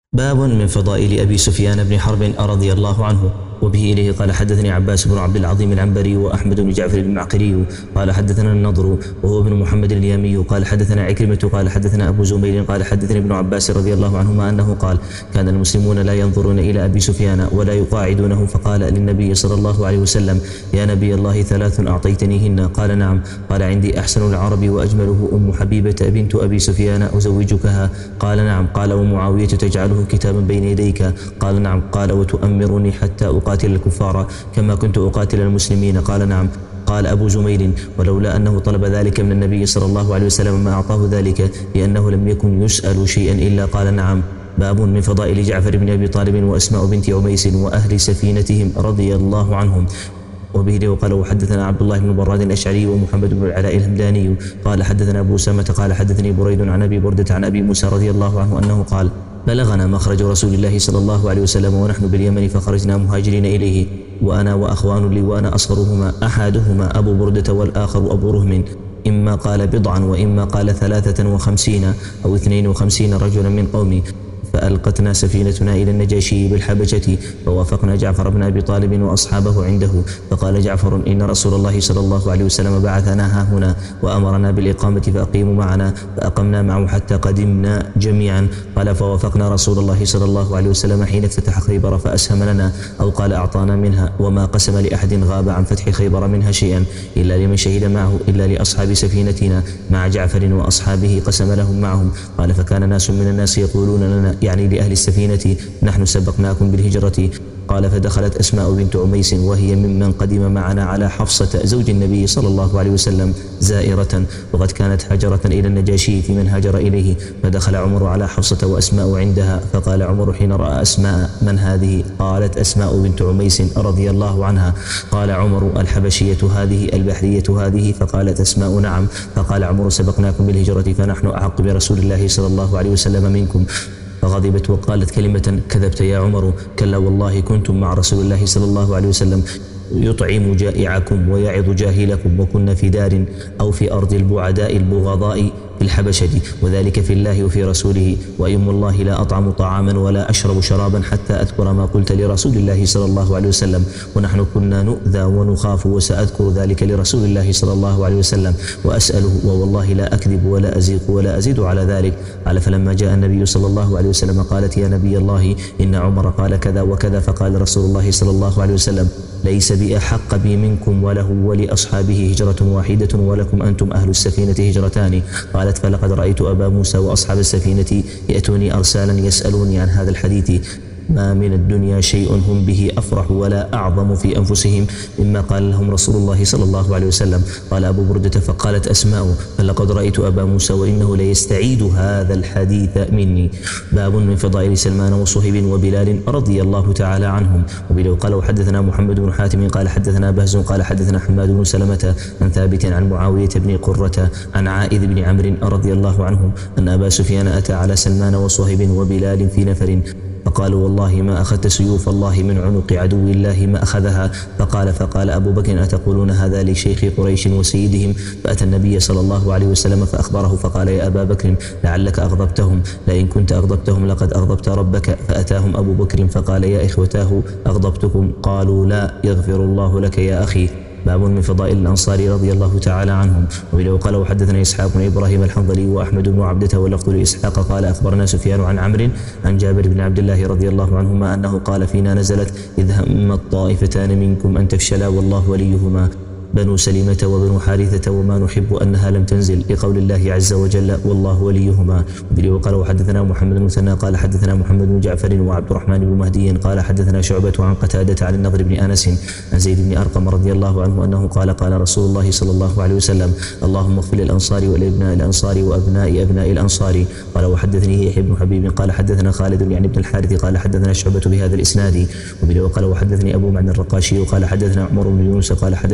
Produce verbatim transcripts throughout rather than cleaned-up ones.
باب من فضائل أبي سفيان بن حرب رضي الله عنه. وبه إليه قال حدثني عباس بن عبد العظيم العنبري وأحمد بن جعفر المعقري قال حدثنا النضر وهو ابن محمد اليامي قال حدثنا عكرمة قال حدثنا أبو زميل قال حدثني ابن عباس رضي الله عنهما أنه قال كان المسلمون لا ينظرون إلى أبي سفيان ولا يقاعدونه، فقال للنبي صلى الله عليه وسلم: يا نبي الله ثلاث أعطيتنيهن؟ قال: نعم. قال: عندي أحسن العرب وأجمله أم حبيبة بنت أبي سفيان أزوجكها؟ قال: نعم. قال: ومعاوية تجعله كتابا بين يديك؟ قال: نعم. قال: وتؤمرني حتى أقاتل الكفار كما كنت أقاتل المسلمين؟ قال: نعم. قال أبو زميل: ولولا أنه طلب ذلك من النبي صلى الله عليه وسلم ما أعطاه ذلك، لأنه لم يكن يسأل شيئا إلا قال: نعم. باب من فضائل جعفر بن أبي طالب وأسماء بنت عميس وأهل سفينتهم رضي الله عنهم. وبه وقال وحدثنا عبد الله بن براد الأشعري ومحمد بن العلاء الهمداني قال حدثنا أبو سامة قال حدثني بريد عن أبي بردة عن أبي موسى رضي الله عنه أنه قال: بلغنا مخرج رسول الله صلى الله عليه وسلم ونحن باليمن، فخرجنا مهاجرين إليه وأنا وأخوان لي وأنا أصغرهما، أحدهما أبو بردة والآخر أبو رهم، إما قال بضعا وإما قال ثلاثة وخمسين أو اثنين وخمسين رجلا من قومي، فألقتنا سفينتنا إلى النجاشي بالحبشة، فوافقنا جعفر بن أبي طالب وأصحابه عنده، فقال جعفر: إن رسول الله صلى الله عليه وسلم بعثنا ها هنا وأمرنا بالإقامة فأقيموا معنا، فأقمنا معه حتى قدمنا جميعا. قال: فوافقنا رسول الله صلى الله عليه وسلم حين افتتح خيبر فأسهم لنا، أو قال أعطانا منها، وما قسم لأحد غاب عن فتح خيبر منها شيئا إلا لمن شهد معه إلا لأصحاب سفينتنا مع جعفر وأصحابه قسم لهم معهم. قال: فكان ناس من الناس يقولون لنا، يعني لأهل السفينة: نحن سبقناكم بالهجرة. قال: فدخلت أسماء بنت عميس وهي ممن قدم معنا على حفصة زوج النبي صلى الله عليه وسلم زائرة، وقد كانت هجرة إلى النجاشي في من هاجر إليه، فدخل عمر على حفصة وأسماء عندها، فقال عمر حين رأى أسماء: من هذه؟ قالت: أسماء بنت عميس رضي الله عنها. قال عمر: الحبشية هذه البحرية هذه؟ فقالت أسماء: نعم. فقال عمر: سبقناكم بالهجرة فنحن أحق برسول الله صلى الله عليه وسلم منكم. فغضبت وقالت كلمة: كذبت يا عمر، كلا والله كنتم مع رسول الله صلى الله عليه وسلم يطعم جائعكم ويعظ جاهلكم، وكنا في دار أو في أرض البعداء البغضاء في الحبشة، وذلك في الله وفي رسوله، وأيم الله لا أطعم طعاما ولا أشرب شرابا حتى أذكر ما قلت لرسول الله صلى الله عليه وسلم، ونحن كنا نؤذى ونخاف، وسأذكر ذلك لرسول الله صلى الله عليه وسلم وأسأله، ووالله لا أكذب ولا أزيق ولا أزيد على ذلك. قال: فلما جاء النبي صلى الله عليه وسلم قالت: يا نبي الله، إن عمر قال كذا وكذا. فقال رسول الله صلى الله عليه وسلم: ليس بأحق بي منكم، وله ولأصحابه هجرة واحدة ولكم أنتم أهل السفينة هجرتان. قالت: فلقد رأيت أبا موسى وأصحاب السفينة يأتوني أرسالا يسألوني عن هذا الحديث، ما من الدنيا شيء هم به أفرح ولا أعظم في أنفسهم مما قال لهم رسول الله صلى الله عليه وسلم. قال أبو بردة: فقالت أسماء: فلقد رأيت أبا موسى وإنه ليستعيد هذا الحديث مني. باب من فضائل سلمان وصهيب وبلال رضي الله تعالى عنهم. وبلال قال وحدثنا محمد بن حاتم قال حدثنا بهز قال حدثنا حماد بن سلمة عن ثابت عن معاوية بن قرة عن عائذ بن عمرو رضي الله عنه أن أبا سفيان أتى على سلمان وصهيب وبلال في نفر، فقالوا: والله ما أخذت سيوف الله من عنق عدو الله ما أخذها. فقال فقال أبو بكر: أتقولون هذا لشيخ قريش وسيدهم؟ فأتى النبي صلى الله عليه وسلم فأخبره، فقال: يا أبا بكر، لعلك أغضبتهم، لئن كنت أغضبتهم لقد أغضبت ربك. فأتاهم أبو بكر فقال: يا إخوتاه، أغضبتكم؟ قالوا: لا، يغفر الله لك يا أخي. باب من فضائل الأنصار رضي الله تعالى عنهم. وبه قال وحدثنا إسحاق بن إبراهيم الحنظلي وأحمد بن عبدة واللفظ لإسحاق قال أخبرنا سفيان عن عمرو عن جابر بن عبد الله رضي الله عنهما أنه قال: فينا نزلت إذ هم الطائفتان منكم أن تفشلا والله وليهما، بنو سلمة وبنو حارثة، وما نحب أنها لم تنزل، لقول الله عز وجل: والله وليهما. وبه قال وحدثنا محمد بن مثنى قال حدثنا محمد بن جعفر وعبد الرحمن بن مهدي قال حدثنا شعبة عن قتادة عن النضر بن أنس عن زيد بن أرقم رضي الله عنه أنه قال: قال رسول الله صلى الله عليه وسلم: اللهم اغفر للأنصار ولأبناء الأنصار وأبناء أبناء الأنصار. قال وحدثني يحيى بن حبيب قال حدثنا خالد يعني بن الحارث قال حدثنا شعبة بهذا الإسناد. وبه قال وحدثني أبو معن الرقاشي قال حدثنا عمر بن يونس قال حدثنا عكرمة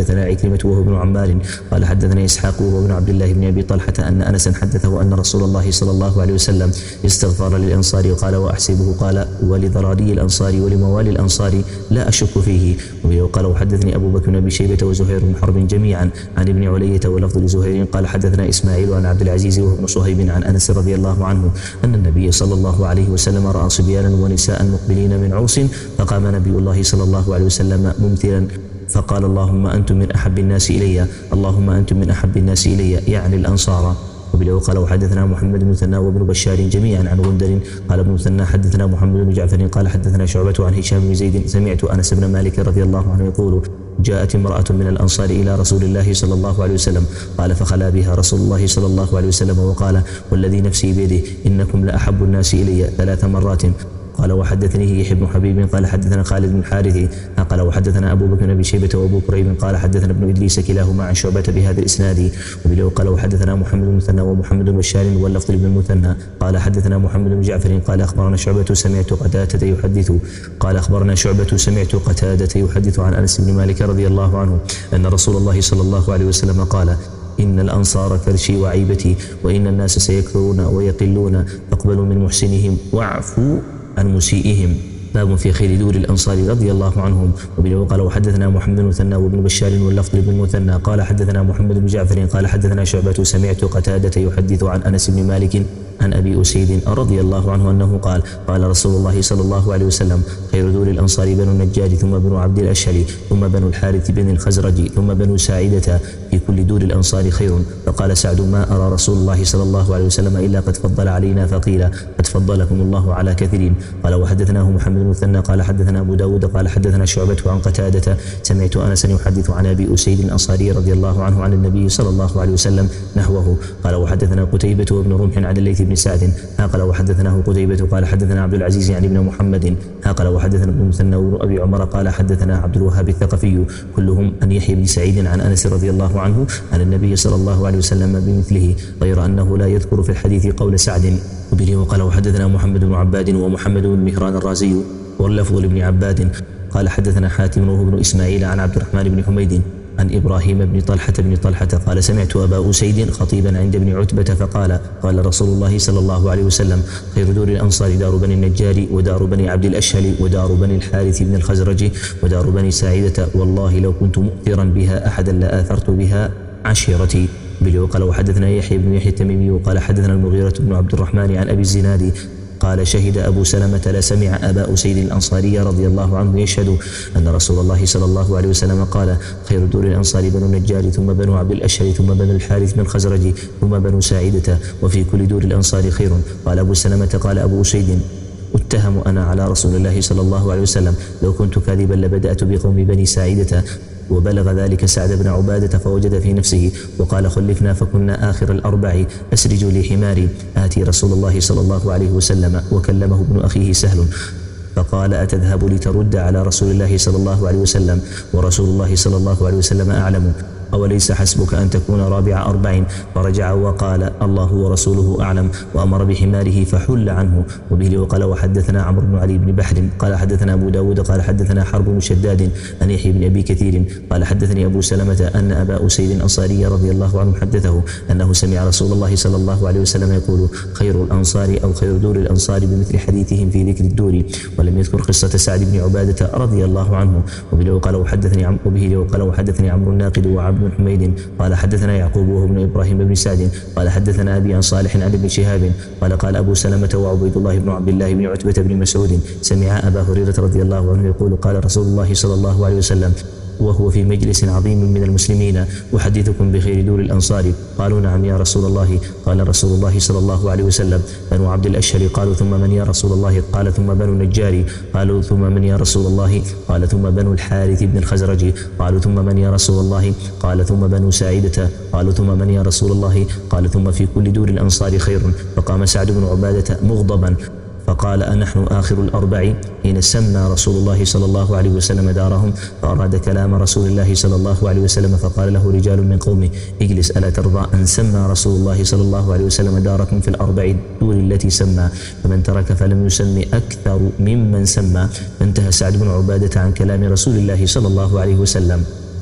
عكرمة وهو ابن عمار قال حدثنا إسحاق وهو ابن عبد الله بن أبي طلحة أن أنسا حدثه أن رسول الله صلى الله عليه وسلم استغفر للأنصار قال وأحسبه قال ولضراري الأنصار ولموالي الأنصار لا أشك فيه. وقال وحدثني أبو بكر بن أبي شيبة وزهير بن حرب جميعا عن ابن علية واللفظ لزهير قال حدثنا إسماعيل عن عبد العزيز وهو ابن صهيب عن أنس رضي الله عنه أن النبي صلى الله عليه وسلم رأى صبيانا ونساء مقبلين من عوص فقام نبي الله صلى الله عليه وسلم ممثلا فقال اللهم أنتم من أحب الناس إلي اللهم أنتم من أحب الناس إلي يعني الأنصار. وبله قال وحدثنا محمد بن مثنى وابن بشار جميعا عن غندر قال ابن مثنى حدثنا محمد بن جعفر قال حدثنا شعبة عن هشام بن زيد سمعت أنس بن مالك رضي الله عنه يقول جاءت امرأة من الأنصار إلى رسول الله صلى الله عليه وسلم قال فخلا بها رسول الله صلى الله عليه وسلم وقال والذي نفسي بيده إنكم لأحب الناس إلي ثلاث مرات. قال وحدثني يحيى بن حبيب قال حدثنا خالد بن الحارث قال وحدثنا أبو بكر بن أبي شيبة وأبو كريب قال حدثنا ابن إدريس كلاهما عن شعبة بهذا الإسناد. وبله قال وحدثنا محمد بن المثنى ومحمد بن بشار واللفظ بن المثنى قال حدثنا محمد بن جعفر قال أخبرنا شعبة سمعت قتادة يحدث قال أخبرنا شعبة سمعت قتادة يحدث عن أنس بن مالك رضي الله عنه أن رسول الله صلى الله عليه وسلم قال إن الأنصار كرشي وعيبتي وإن الناس سيكثرون ويقلون فاقبلوا من محسنهم واعفوا عن مسيئهم. باب في خير دور الأنصار رضي الله عنهم. وبه قال وحدثنا محمد بن مثنى وابن بشار واللفظ بن مثنى قال حدثنا محمد بن جعفر قال حدثنا شعبة سمعت قتادة يحدث عن أنس بن مالك عن أبي أسيد رضي الله عنه أنه قال قال رسول الله صلى الله عليه وسلم خير دور الأنصار بنو النجار ثم بنو عبد الأشهل ثم بنو الحارث بن الخزرج ثم بنو ساعدة في كل دور الأنصار خير. فقال سعد ما أرى رسول الله صلى الله عليه وسلم إلا قد فضل علينا فقيل قد فضلكم الله على كثير. قال وحدثناه محمد بن مثنى قال حدثنا أبو داود قال حدثنا شعبة عن قتادة سمعت أنسا يحدث عن أبي أسيد الأنصاري رضي الله عنه عن النبي صلى الله عليه وسلم نحوه. قال وحدثنا قتيبة وابن رمح عن الليث بن سعد قال وحدثناه قتيبة قال حدثنا عبد العزيز عن ابن محمد قال وحدثنا ابن مثنى وابن أبي عمر قال حدثنا عبد الوهاب الثقفي كلهم أن يحيى بن سعيد عن أنس رضي الله عنه عن النبي صلى الله عليه وسلم بمثله غير أنه لا يذكر في الحديث قول سعد. وبه وقال وحدثنا محمد بن عباد ومحمد بن مهران الرازي واللفظ لابن عباد قال حدثنا حاتم وهو ابن إسماعيل عن عبد الرحمن بن حميد عن إبراهيم بن طلحة بن طلحة قال سمعت أبا أسيد خطيبا عند ابن عتبة فقال قال رسول الله صلى الله عليه وسلم خير دور الأنصار دار بني النجار ودار بني عبد الأشهل ودار بني الحارث بن الخزرج ودار بني ساعدة والله لو كنت مؤثرا بها أحدا لآثرت بها عشيرتي. بل قال وحدثنا يحيى بن يحيى التميمي وقال حدثنا المغيرة بن عبد الرحمن عن أبي الزناد قال شهد أبو سلمة لسمع أبا أسيد الأنصاري رضي الله عنه يشهد أن رسول الله صلى الله عليه وسلم قال خير دور الأنصار بنو النجار ثم بنو عبد الأشهل ثم بنو الحارث بن الخزرج ثم بنو ساعدة وفي كل دور الأنصار خير. قال أبو سلمة قال أبو أسيد اتهم أنا على رسول الله صلى الله عليه وسلم لو كنت كاذبا لبدأت بقوم بني ساعدة. وبلغ ذلك سعد بن عبادة فوجد في نفسه وقال خلفنا فكنا آخر الأربع أسرج لي حماري آتي رسول الله صلى الله عليه وسلم وكلمه ابن أخيه سهل فقال أتذهب لترد على رسول الله صلى الله عليه وسلم ورسول الله صلى الله عليه وسلم أعلم أوليس حسبك أن تكون رابع أربع؟ فرجع وقال الله ورسوله أعلم وأمر بحماره فحل عنه. وبه وقال وحدثنا عمرو بن علي بن بحر قال حدثنا أبو داود قال حدثنا حرب بن شداد عن يحيى بن أبي كثير قال حدثني أبو سلمة أن أبا أسيد الأنصاري رضي الله عنه حدثه أنه سمع رسول الله صلى الله عليه وسلم يقول خير الأنصار أو خير دور الأنصار بمثل حديثهم في ذكر الدور. ولم يذكر قصة سعد بن عبادة رضي الله عنه. وبه وقال وحدثني وبه وقال وحدثني عمرو الناقد وعبد بن حميد قال حدثنا يعقوب وهو ابن إبراهيم بن سعد قال حدثنا أبي عن صالح عن ابن شهاب قال قال أبو سلمة وعبيد الله بن عبد الله بن عتبة بن مسعود سمع أبا هريرة رضي الله عنه يقول قال رسول الله صلى الله عليه وسلم وهو في مجلس عظيم من المسلمين أحدثكم بخير دور الأنصار؟ قالوا نعم يا رسول الله. قال رسول الله صلى الله عليه وسلم بنو عبد الأشهل. قالوا ثم من يا رسول الله؟ قال ثم بنو النجار. قالوا ثم من يا رسول الله؟ قال ثم بنو الحارث بن الخزرج. قالوا ثم من يا رسول الله؟ قال ثم بنو ساعدة. قالوا ثم من يا رسول الله؟ قال ثم في كل دور الأنصار خير. فقام سعد بن عبادة مغضبا فقال أنحن آخر الأربع حين سمى رسول الله صلى الله عليه وسلم دارهم فأراد كلام رسول الله صلى الله عليه وسلم فقال له رجال من قومه اجلس ألا ترضى أن سمى رسول الله صلى الله عليه وسلم داركم في الأربع الدور التي سمى فمن ترك فلم يسمي أكثر ممن سمى. فانتهى سعد بن عبادة عن كلام رسول الله صلى الله عليه وسلم.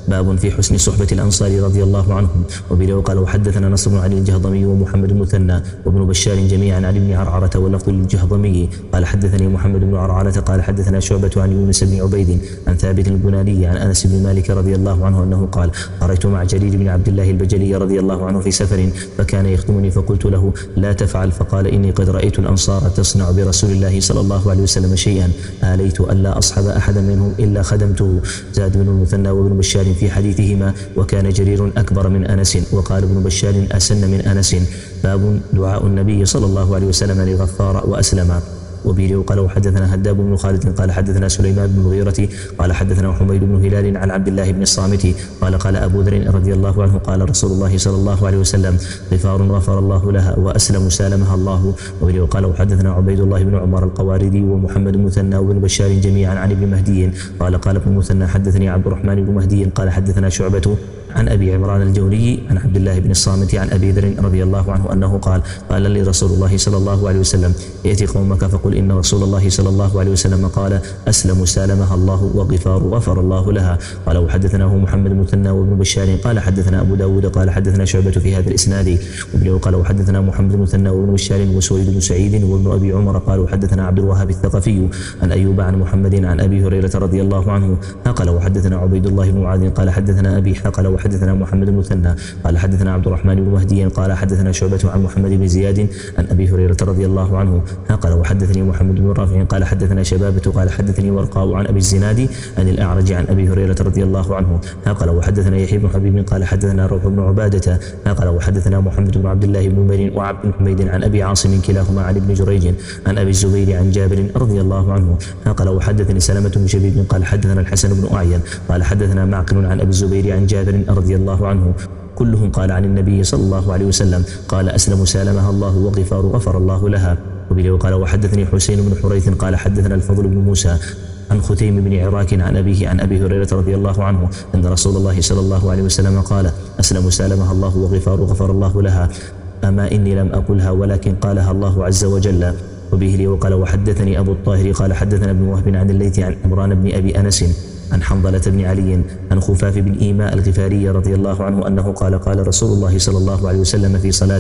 باب في حسن صحبة الأنصار رضي الله عنهم. وبه قال وحدثنا نصر بن علي الجهضمي ومحمد المثنى وابن بشار جميعا عن ابن عرعرة واللفظ للجهضمي قال حدثني محمد بن عرعرة قال حدثنا شعبة عن يونس بن عبيد عن ثابت البناني عن أنس بن مالك رضي الله عنه أنه قال خرجت مع جرير بن عبد الله البجلي رضي الله عنه في سفر فكان يخدمني فقلت له لا تفعل فقال إني قد رأيت الأنصار تصنع برسول الله صلى الله عليه وسلم شيئا آليت ألا أصحب أحدا منهم إلا خدمته. زاد بن المثنى وابن بشار في حديثهما وكان جرير أكبر من أنس وقال ابن بشار أسن من أنس. باب دعاء النبي صلى الله عليه وسلم لغفار وأسلم. وبه قال وحدثنا هداب بن خالد قال حدثنا سليمان بن المغيرة قال حدثنا حميد بن هلال عن عبد الله بن الصامت قال قال أبو ذر رضي الله عنه قال رسول الله صلى الله عليه وسلم غفار غفر الله لها وأسلم سالمها الله. وبه قال وحدثنا عبيد الله بن عمر القواردي ومحمد المثنى وابن بشار جميعا عن ابن مهدي قال قال ابن المثنى حدثني عبد الرحمن بن مهدي قال حدثنا شعبة عن أبي عمران الجوني عن عبد الله بن الصامت عن أبي ذر رضي الله عنه أنه قال قال لي رسول الله صلى الله عليه وسلم ائت قومك فقل إن رسول الله صلى الله عليه وسلم قال أسلم سالمها الله وغفار غفر الله لها. قال وحدثناه محمد المثنى وابن بشار قال حدثنا أبو داود قال حدثنا شعبة في هذا الإسناد. وبه قال وحدثنا محمد المثنى وابن بشار وسويد بن سعيد وابن أبي عمر قال وحدثنا عبد الوهاب الثقفي عن أيوب عن محمد عن أبي هريرة رضي الله عنه قال وحدثنا عبيد الله بن معاذ قال حدثنا أبي قال وحدثنا محمد المثنى قال حدثنا عبد الرحمن بن مهدي قال حدثنا شعبة عن محمد بن زياد عن أبي هريرة رضي الله عنه قال وحدثني محمد بن رافع قال حدثنا شبابة قال حدثني ورقاء عن أبي الزناد عن الأعرج عن أبي هريرة رضي الله عنه قال وحدثنا يحيى بن حبيب قال حدثنا روح بن عبادة قال وحدثنا محمد بن عبد الله بن نمير وعبد بن حميد عن أبي عاصم كلاهما عن ابن جريج عن أبي الزبير عن جابر رضي الله عنه قال وحدثني سلمة بن شبيب قال حدثنا الحسن بن أعين قال حدثنا معقل عن أبي الزبير عن جابر رضي الله عنه كلهم قال عن النبي صلى الله عليه وسلم قال أسلم سالمها الله وغفار غفر الله لها. وبه قال وحدثني حسين بن حريث قال حدثنا الفضل بن موسى عن ختيم بن عراك عن أبيه عن أبي هريرة رضي الله عنه أن رسول الله صلى الله عليه وسلم قال أسلم سالمها الله وغفار غفر الله لها أما إني لم أقلها ولكن قالها الله عز وجل. وبه لي وقال وحدثني أبو الطاهر قال حدثنا ابن وهب عن الليث عن عمران بن أبي أنس عن حنظلة بن علي عن خفاف بن إيماء الغفاري رضي الله عنه أنه قال قال رسول الله صلى الله عليه وسلم في صلاة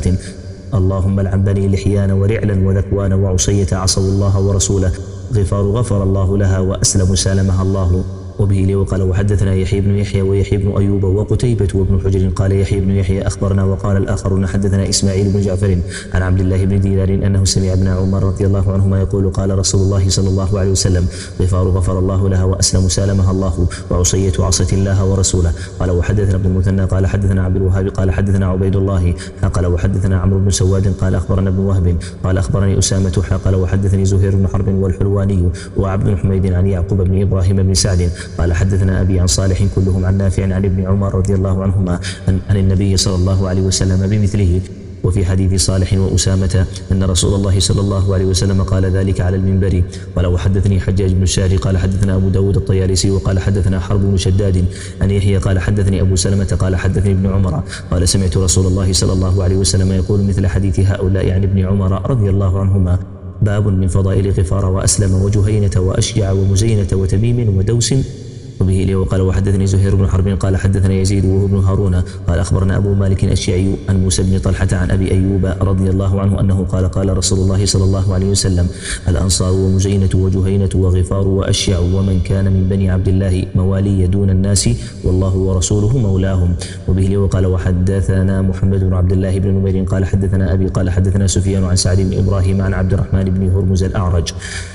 اللهم لعن بني لحيان ورعلا وذكوان وعصية عصوا الله ورسوله غفار غفر الله لها وأسلم سالمها الله. وبه لي وقال وحدثنا يحيى بن يحيى ويحيى بن أيوب وقتيبة وابن حجر قال يحيى بن يحيى أخبرنا وقال الآخرون حدثنا إسماعيل بن جعفر عن عبد الله بن دينار أنه سمع ابن عمر رضي الله عنهما يقول قال رسول الله صلى الله عليه وسلم غفار غفر الله لها وأسلم سالمها الله وعصية عصت الله ورسوله. قال وحدثنا ابن المثنى قال حدثنا عبد الوهاب قال حدثنا عبيد الله قال وحدثنا عمرو بن سواد قال أخبرنا ابن وهب قال أخبرني أسامة قال وحدثني زهير بن حرب والحلواني وعبد بن حميد عن يعقوب بن إبراهيم بن سعد قال حدثنا أبي عن صالح كلهم عن نافع عن ابن عمر رضي الله عنهما عن النبي صلى الله عليه وسلم بمثله. وفي حديث صالح وأسامة أن رسول الله صلى الله عليه وسلم قال ذلك على المنبر. ولو حدثني حجاج بن الشاري قال حدثنا أبو داود الطيالسي وقال حدثنا حرب بن شداد عن يحيى قال حدثني أبو سلمة قال حدثني ابن عمر قال سمعت رسول الله صلى الله عليه وسلم يقول مثل حديث هؤلاء عن ابن عمر رضي الله عنهما. باب من فضائل غفار وأسلم وجهينة وأشجع ومزينة وتميم ودوس. وبه إليه وقال وحدثني زهير بن حرب قال حدثنا يزيد وهو ابن هارون قال أخبرنا أبو مالك الأشيعي عن موسى بن طلحة عن أبي أيوب رضي الله عنه أنه قال قال رسول الله صلى الله عليه وسلم الأنصار ومزينة وجهينة وغفار وأشيع ومن كان من بني عبد الله موالي دون الناس والله ورسوله مولاهم. وبه إليه وقال وحدثنا محمد بن عبد الله بن نمير قال حدثنا أبي قال حدثنا سفيان عن سعد بن إبراهيم عن عبد الرحمن بن هرمز الأعرج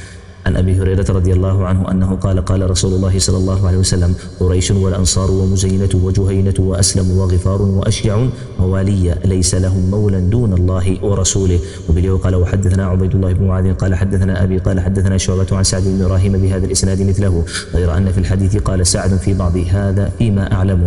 عن أبي هريرة رضي الله عنه أنه قال قال رسول الله صلى الله عليه وسلم قريش والأنصار ومزينة وجهينة وأسلم وغفار وأشجع موالي ليس لهم مولا دون الله ورسوله. وبه قال وحدثنا عبيد الله بن معاذ قال حدثنا أبي قال حدثنا شعبة عن سعد بن إبراهيم بهذا الإسناد مثله غير أن في الحديث قال سعد في بعض هذا فيما أعلم.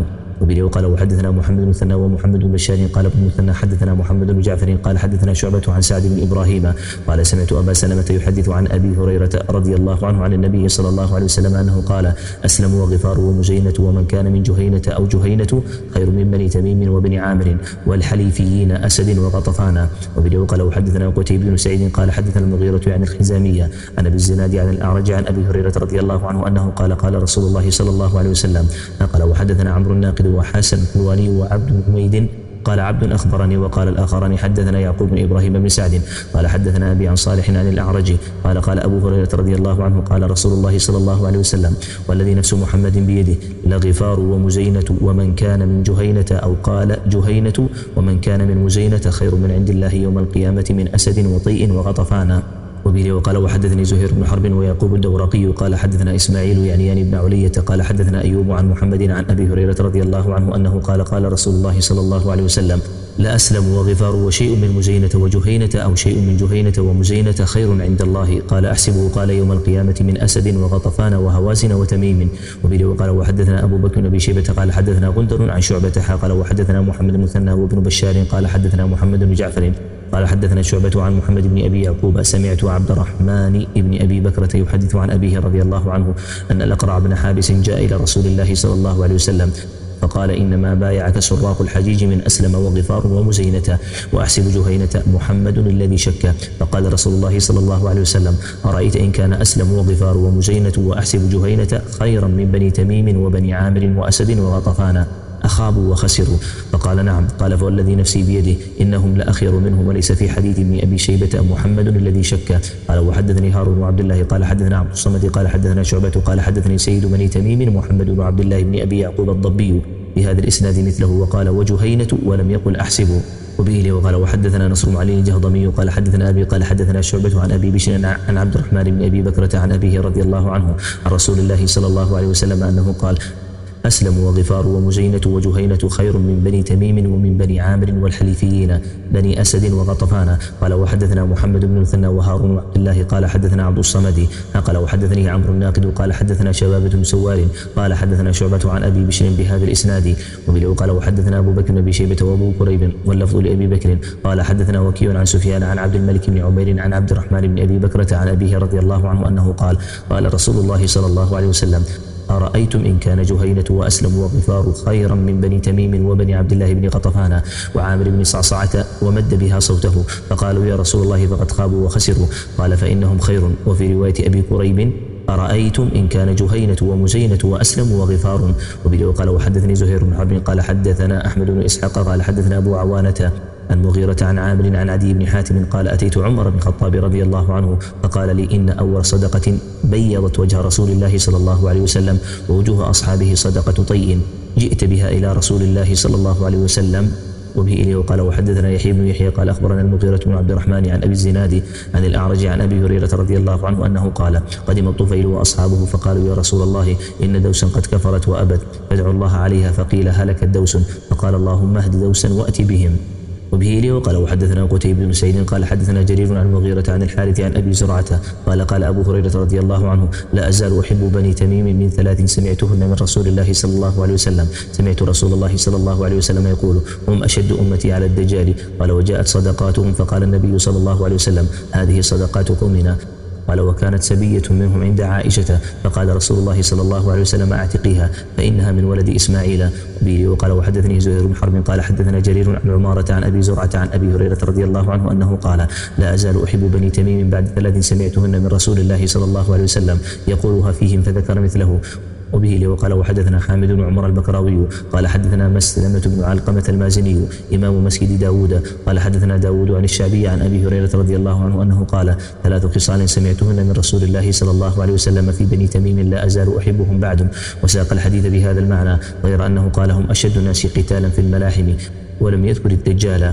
وبه قال وحدثنا محمد بن مثنى ومحمد بن بشار قال ابن مثنى حدثنا محمد بن جعفر قال حدثنا شعبة عن سعد بن إبراهيم قال سمعت أبا سلمة يحدث عن أبي هريرة رضي الله عنه عن النبي صلى الله عليه وسلم أنه قال أسلم وغفار ومزينة ومن كان من جهينة أو جهينة خير من بني تميم وبني عامر والحليفيين أسد وغطفان. وبه قال وحدثنا قتيبة بن سعيد قال حدثنا المغيرة عن الخزامية عن أبي الزناد عن الأعرج عن أبي هريرة رضي الله عنه أنه قال قال رسول الله صلى الله عليه وسلم قال وحدثنا عمرو الناقد وحسن الحلواني وعبد بن حميد قال عبد أخبرني وقال الآخران حدثنا يعقوب بن إبراهيم بن سعد قال حدثنا أبي عن صالح عن الأعرج قال قال أبو هريرة رضي الله عنه قال رسول الله صلى الله عليه وسلم والذي نفس محمد بيده لغفار ومزينة ومن كان من جهينة أو قال جهينة ومن كان من مزينة خير من عند الله يوم القيامة من أسد وطيء وغطفان. وبه وقال وحدثني زهير بن حرب ويعقوب الدورقي قال حدثنا إسماعيل يعني يعني بن علية قال حدثنا أيوب عن محمد عن أبي هريرة رضي الله عنه أنه قال قال رسول الله صلى الله عليه وسلم لا أسلم وغفار وشيء من مزينة وجهينة أو شيء من جهينة ومزينة خير عند الله قال أحسبه قال يوم القيامة من أسد وغطفان وهوازن وتميم. وبه وقال وحدثنا أبو بكر بن شيبة قال حدثنا غندر عن شعبة قال وحدثنا محمد المثنى وابن بشار قال حدثنا محمد بن جعفر قال حدثنا شعبة عن محمد بن أبي يعقوب سمعت عبد الرحمن بن أبي بكرة يحدث عن أبيه رضي الله عنه أن الأقرع بن حابس جاء إلى رسول الله صلى الله عليه وسلم فقال إنما بايعك سراق الحجيج من أسلم وغفار ومزينة وأحسب جهينة محمد الذي شك. فقال رسول الله صلى الله عليه وسلم أرأيت إن كان أسلم وغفار ومزينة وأحسب جهينة خيرا من بني تميم وبني عامر وأسد وغطفان أخابوا وخسروا؟ فقال نعم. قال فوالذي نفسي بيده إنهم لأخير منهم وليس في حديث ابن أبي شيبة محمد الذي شك. قال وحدثني هارون وعبد الله قال حدثنا عبد الصمد قال حدثنا شعبة قال حدثني سيد بني تميم محمد بن عبد الله بن أبي يعقوب الضبي بهذا الإسناد مثله وقال وجهينة ولم يقل أحسبه. وبه وقال وحدثنا نصر بن علي الجهضمي قال حدثنا أبي قال حدثنا شعبة عن أبي بشر عن عبد الرحمن بن أبي بكرة عن أبيه رضي الله عنه عن رسول الله صلى الله عليه وسلم أنه قال أسلم وغفار ومزينة وجهينة خير من بني تميم ومن بني عامر والحليفيين بني أسد وغطفان. قال وحدثنا محمد بن المثنى وهارون وعبد الله قال حدثنا عبد الصمد قال وحدثني عمرو الناقد قال حدثنا شبابة بن سوار قال حدثنا شعبة عن أبي بشر بهذا الإسناد. وبه قال وحدثنا أبو بكر بن شيبة وأبو كريب واللفظ لأبي بكر قال حدثنا وكيع عن سفيان عن عبد الملك بن عمير عن عبد الرحمن بن أبي بكرة عن أبيه رضي الله عنه أنه قال قال رسول الله صلى الله عليه وسلم أرأيتم إن كان جهينة وأسلم وغفار خيرا من بني تميم وبني عبد الله بن غطفان وعامر بن صعصعة ومد بها صوته فقالوا يا رسول الله فقد خابوا وخسروا. قال فإنهم خير. وفي رواية أبي كريب أرأيتم إن كان جهينة ومزينة وأسلم وغفار. وبه قال وحدثني زهير بن حرب قال حدثنا أحمد بن إسحاق قال حدثنا أبو عوانة المغيرة عن عامر عن عدي بن حاتم قال أتيت عمر بن الخطاب رضي الله عنه فقال لي إن أول صدقة بيضت وجه رسول الله صلى الله عليه وسلم ووجوه أصحابه صدقة طي جئت بها إلى رسول الله صلى الله عليه وسلم. وبه إليه وقال وحدثنا يحيى بن يحيى قال أخبرنا المغيرة بن عبد الرحمن عن أبي الزناد عن الأعرج عن أبي هريرة رضي الله عنه أنه قال قدم الطفيل وأصحابه فقالوا يا رسول الله إن دوسا قد كفرت وأبت فادعوا الله عليها فقيل هلكت دوس فقال اللهم اهد دوسا وأت بهم. وبه إليه وقال وحدثنا قتيبة بن سعيد قال حدثنا جرير عن المغيرة عن الحارث عن أبي زرعة قال قال أبو هريرة رضي الله عنه لا أزال أحب بني تميم من ثلاث سمعتهن من رسول الله صلى الله عليه وسلم. سمعت رسول الله صلى الله عليه وسلم يقول هم أشد أمتي على الدجال. قال وجاءت صدقاتهم فقال النبي صلى الله عليه وسلم هذه صدقات قومنا. قال وكانت سبية منهم عند عائشة فقال رسول الله صلى الله عليه وسلم اعتقيها فإنها من ولد إسماعيل. به وقال وحدثني زهير بن حرب قال حدثنا جرير عن عمارة عن أبي زرعة عن أبي هريرة رضي الله عنه أنه قال لا أزال أحب بني تميم بعد ثلاث سمعتهن من رسول الله صلى الله عليه وسلم يقولها فيهم فذكر مثله. وبه لي وقال وحدثنا حامد بن عمر البكراوي قال حدثنا مسلمة بن علقمة المازني إمام مسجد داود قال حدثنا داود عن الشعبي عن أبي هريرة رضي الله عنه أنه قال ثلاث خصال سمعتهن من رسول الله صلى الله عليه وسلم في بني تميم لا أزال أحبهم بعد. وساق الحديث بهذا المعنى غير أنه قال هم أشد الناس قتالا في الملاحم ولم يذكر الدجال.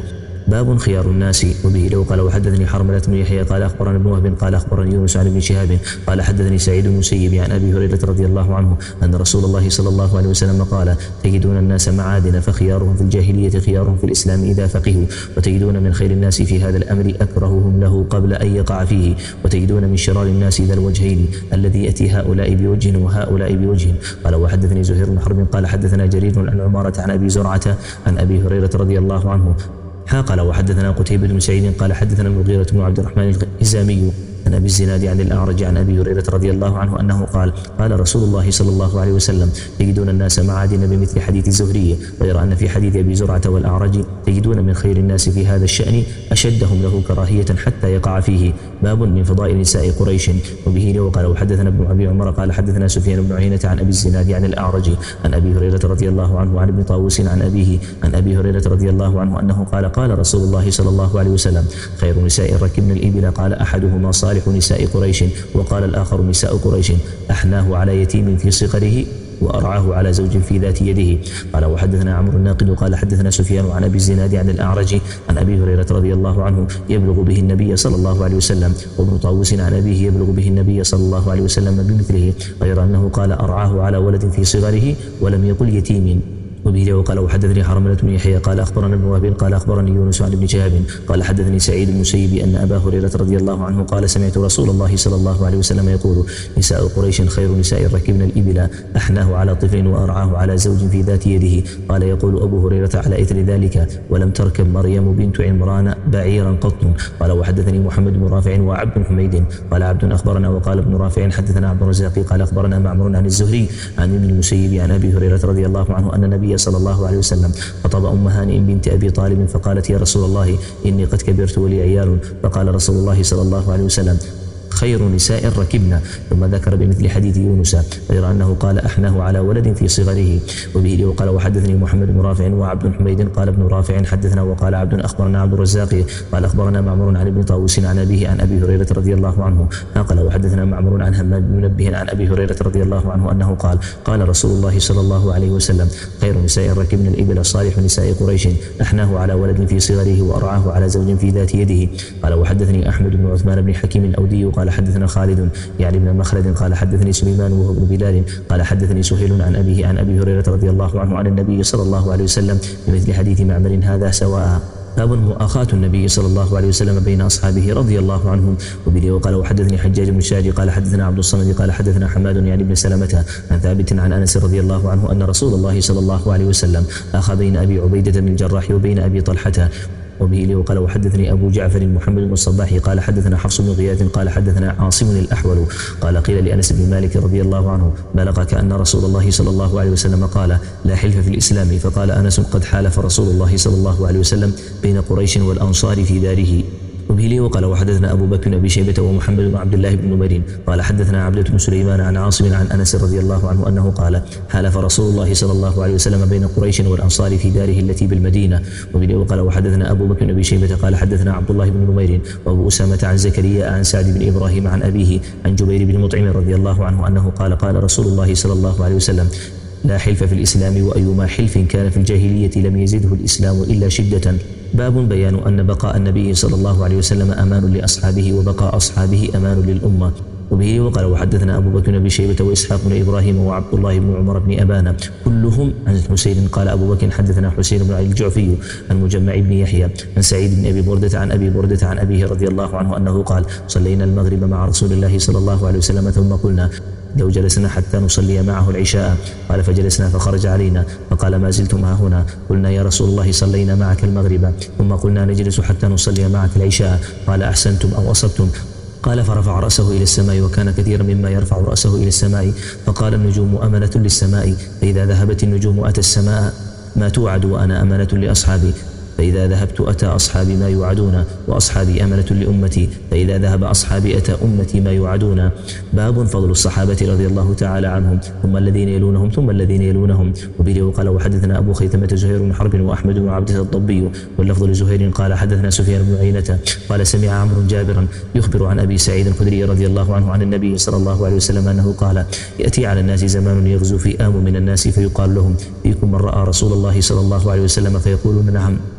باب خيار الناس. وبه لو قال وحدثني حرملة بن يحيى قال أخبرنا ابن وهب قال أخبرني يونس عن ابن شهاب قال حدثني سعيد بن المسيب عن أبي هريرة رضي الله عنه أن رسول الله صلى الله عليه وسلم قال تجدون الناس معادن فخيارهم في الجاهلية خيارهم في الإسلام إذا فقهوا، وتجدون من خير الناس في هذا الأمر أكرههم له قبل أن يقع فيه، وتجدون من شرار الناس ذا الوجهين الذي يأتي هؤلاء بوجه وهؤلاء بوجه. قال وحدثني زهير بن حرب قال حدثنا جرير عن عمارة عن أبي زرعة عن أبي هريرة رضي الله عنه قال وحدثنا قتيبة بن سعيد قال حدثنا المغيرة بن عبد الرحمن الإزامي عن أبي الزناد عن الأعرج عن أبي هريرة رضي الله عنه أنه قال قال رسول الله صلى الله عليه وسلم تجدون الناس معادن بمثل حديث الزهري، غير أن في حديث أبي زرعة والأعرج تجدون من خير الناس في هذا الشأن أشدهم له كراهية حتى يقع فيه. باب من فضائل نساء قريش. وبه له قال وحدثنا ابن أبي عمر قال حدثنا سفيان بن عيينة عن أبي الزناد عن الأعرج عن أبي هريرة رضي الله عنه عن ابن طاووس عن أبيه عن أبي هريرة رضي الله عنه أنه قال قال رسول الله صلى الله عليه وسلم خير نساء ركبن الإبل قال أحدهما صالح نساء قريش وقال الآخر نساء قريش أحناه على يتيم في صغره وأرعاه على زوج في ذات يده. قال وحدثنا عمرو الناقد قال حدثنا سفيان عن أبي الزناد عن الأعرج عن أبي هريرة رضي الله عنه يبلغ به النبي صلى الله عليه وسلم، وابن طاووس عن أبيه يبلغ به النبي صلى الله عليه وسلم بمثله، غير أنه قال أرعاه على ولد في صغره ولم يقل يتيم. وبه وقال وحدثني حرملة بن يحيى قال أخبرنا ابن وهب قال أخبرني يونس عن ابن شهاب قال حدثني سعيد بن المسيب أن أبا هريرة رضي الله عنه قال سمعت رسول الله صلى الله عليه وسلم يقول نساء قريش خير نساء ركبن الإبل أحناه على طفل وأرعاه على زوج في ذات يده. قال يقول أبو هريرة على إثر ذلك ولم تركب مريم بنت عمران بعيرا قط. قال وحدثني محمد بن رافع وعبد حميد قال عبد أخبرنا وقال ابن رافع حدثنا عبد الرزاق قال أخبرنا معمر عن الزهري عن ابن المسيب عن أبي هريرة رضي الله عنه أن النبي صلى الله عليه وسلم خطب أم هانئ بنت أبي طالب فقالت يا رسول الله إني قد كبرت ولي عيال، فقال رسول الله صلى الله عليه وسلم خير نساء ركبنا، ثم ذكر بمثل حديث يونس غير أنه قال أحناه على ولد في صغره. وبه وقال وحدثني محمد بن رافع وعبد حميد قال ابن رافع حدثنا وقال عبد أخبرنا عبد الرزاق قال أخبرنا معمر عن ابن طاووس عن أبيه عن أبي هريرة رضي الله عنه قال وحدثنا معمر عن همام بن منبه عن أبي هريرة رضي الله عنه أنه قال قال رسول الله صلى الله عليه وسلم خير نساء ركبن الإبل صالح نساء قريش أحناه على ولد في صغره وأرعاه على زوج في ذات يده. قال وحدثني أحمد بن عثمان بن حكيم الأودي قال حدثنا خالد يعني ابن مخلد قال حدثني سليمان وهو ابن بلال قال حدثني سهيل عن أبيه عن أبي هريرة رضي الله عنه عن النبي صلى الله عليه وسلم بمثل حديث معمر هذا سواء. باب مؤاخاة النبي صلى الله عليه وسلم بين أصحابه رضي الله عنهم. وبه وقال وحدثني حجاج بن شاج قال حدثنا عبد الصمد قال حدثنا حماد يعني بن سلمة عن ثابت عن أنس رضي الله عنه أن رسول الله صلى الله عليه وسلم آخى بين أبي عبيدة بن الجراح وبين أبي طلحة. وبه وقال وحدثني أبو جعفر محمد بن الصباح قال حدثنا حفص بن غياث قال حدثنا عاصم الأحول قال قيل لأنس بن مالك رضي الله عنه بلغك أن رسول الله صلى الله عليه وسلم قال لا حلف في الإسلام، فقال أنس قد حالف رسول الله صلى الله عليه وسلم بين قريش والأنصار في داره. وبه لي وقال وحدثنا أبو بكر بن أبي شيبة ومحمد بن عبد الله بن نمير قال حدثنا عبدة بن سليمان عن عاصم عن أنس رضي الله عنه أنه قال حالف رسول الله صلى الله عليه وسلم بين قريش والأنصار في داره التي بالمدينة. وبه لي وقال وحدثنا أبو بكر بن أبي شيبة قال حدثنا عبد الله بن نمير وأبو أسامة عن زكريا عن سعد بن إبراهيم عن أبيه عن جبير بن مطعم رضي الله عنه أنه قال قال رسول الله صلى الله عليه وسلم لا حلف في الإسلام وأيما حلف كان في الجاهلية لم يزده الإسلام إلا شدة. باب بيان أن بقاء النبي صلى الله عليه وسلم أمان لأصحابه وبقاء أصحابه أمان للأمة. وبه وقال وحدثنا أبو بكر بن أبي شيبة وإسحاق بن إبراهيم وعبد الله بن عمر بن أبان كلهم عن الحسين قال أبو بكر حدثنا حسين بن علي الجعفي عن مجمع بن يحيى عن سعيد بن أبي بردة عن أبي بردة عن أبيه رضي الله عنه أنه قال صلينا المغرب مع رسول الله صلى الله عليه وسلم ثم قلنا لو جلسنا حتى نصلي معه العشاء، قال فجلسنا فخرج علينا فقال ما زلتم ها هنا، قلنا يا رسول الله صلينا معك المغرب، ثم قلنا نجلس حتى نصلي معك العشاء، قال أحسنتم أو أصبتم، قال فرفع رأسه إلى السماء وكان كثيرا مما يرفع رأسه إلى السماء، فقال النجوم أمنة للسماء، فإذا ذهبت النجوم أتى السماء ما توعد وأنا أمنة لأصحابي، فإذا ذهبت أتى أصحابي ما يوعدون، وأصحابي أمنة لأمتي، فإذا ذهب أصحابي أتى أمتي ما يوعدون. باب فضل الصحابة رضي الله تعالى عنهم ثم الذين يلونهم ثم الذين يلونهم. وبه وقال وحدثنا أبو خيثمة زهير بن حرب وأحمد بن عبدة الضبي، واللفظ لزهير قال حدثنا سفيان بن عيينة قال سمع عمرو جابرا يخبر عن أبي سعيد الخدري رضي الله عنه عن النبي صلى الله عليه وسلم أنه قال يأتي على الناس زمان يغزو فئام من الناس فيقال لهم فيكم من رأى رسول الله صلى الله عليه وسلم فيقولون نعم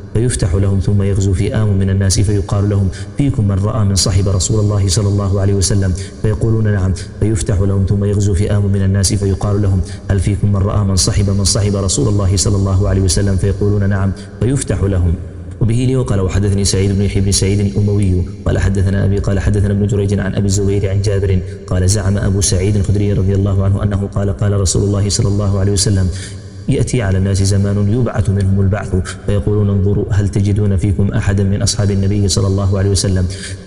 فيفتح لهم ثم يغزو فئام من الناس فيقال لهم فيكم من رأى من صحب رسول الله صلى الله عليه وسلم فيقولون نعم فيفتح لهم ثم يغزو فئام من الناس فيقال لهم هل فيكم من رأى من صحب من صحب رسول الله صلى الله عليه وسلم فيقولون نعم فيفتح لهم. وبه لي وقال وحدثني سعيد بن يحيى بن سعيد الأموي قال حدثنا أبي قال حدثنا ابن جريج عن أبي الزبير عن جابر قال زعم أبو سعيد الخدري رضي الله عنه أنه قال قال رسول الله صلى الله عليه وسلم يأتي على الناس زمان يبعث منهم البعث فيقولون انظروا هل تجدون فيكم أحدا من أصحاب النبي صلى الله عليه وسلم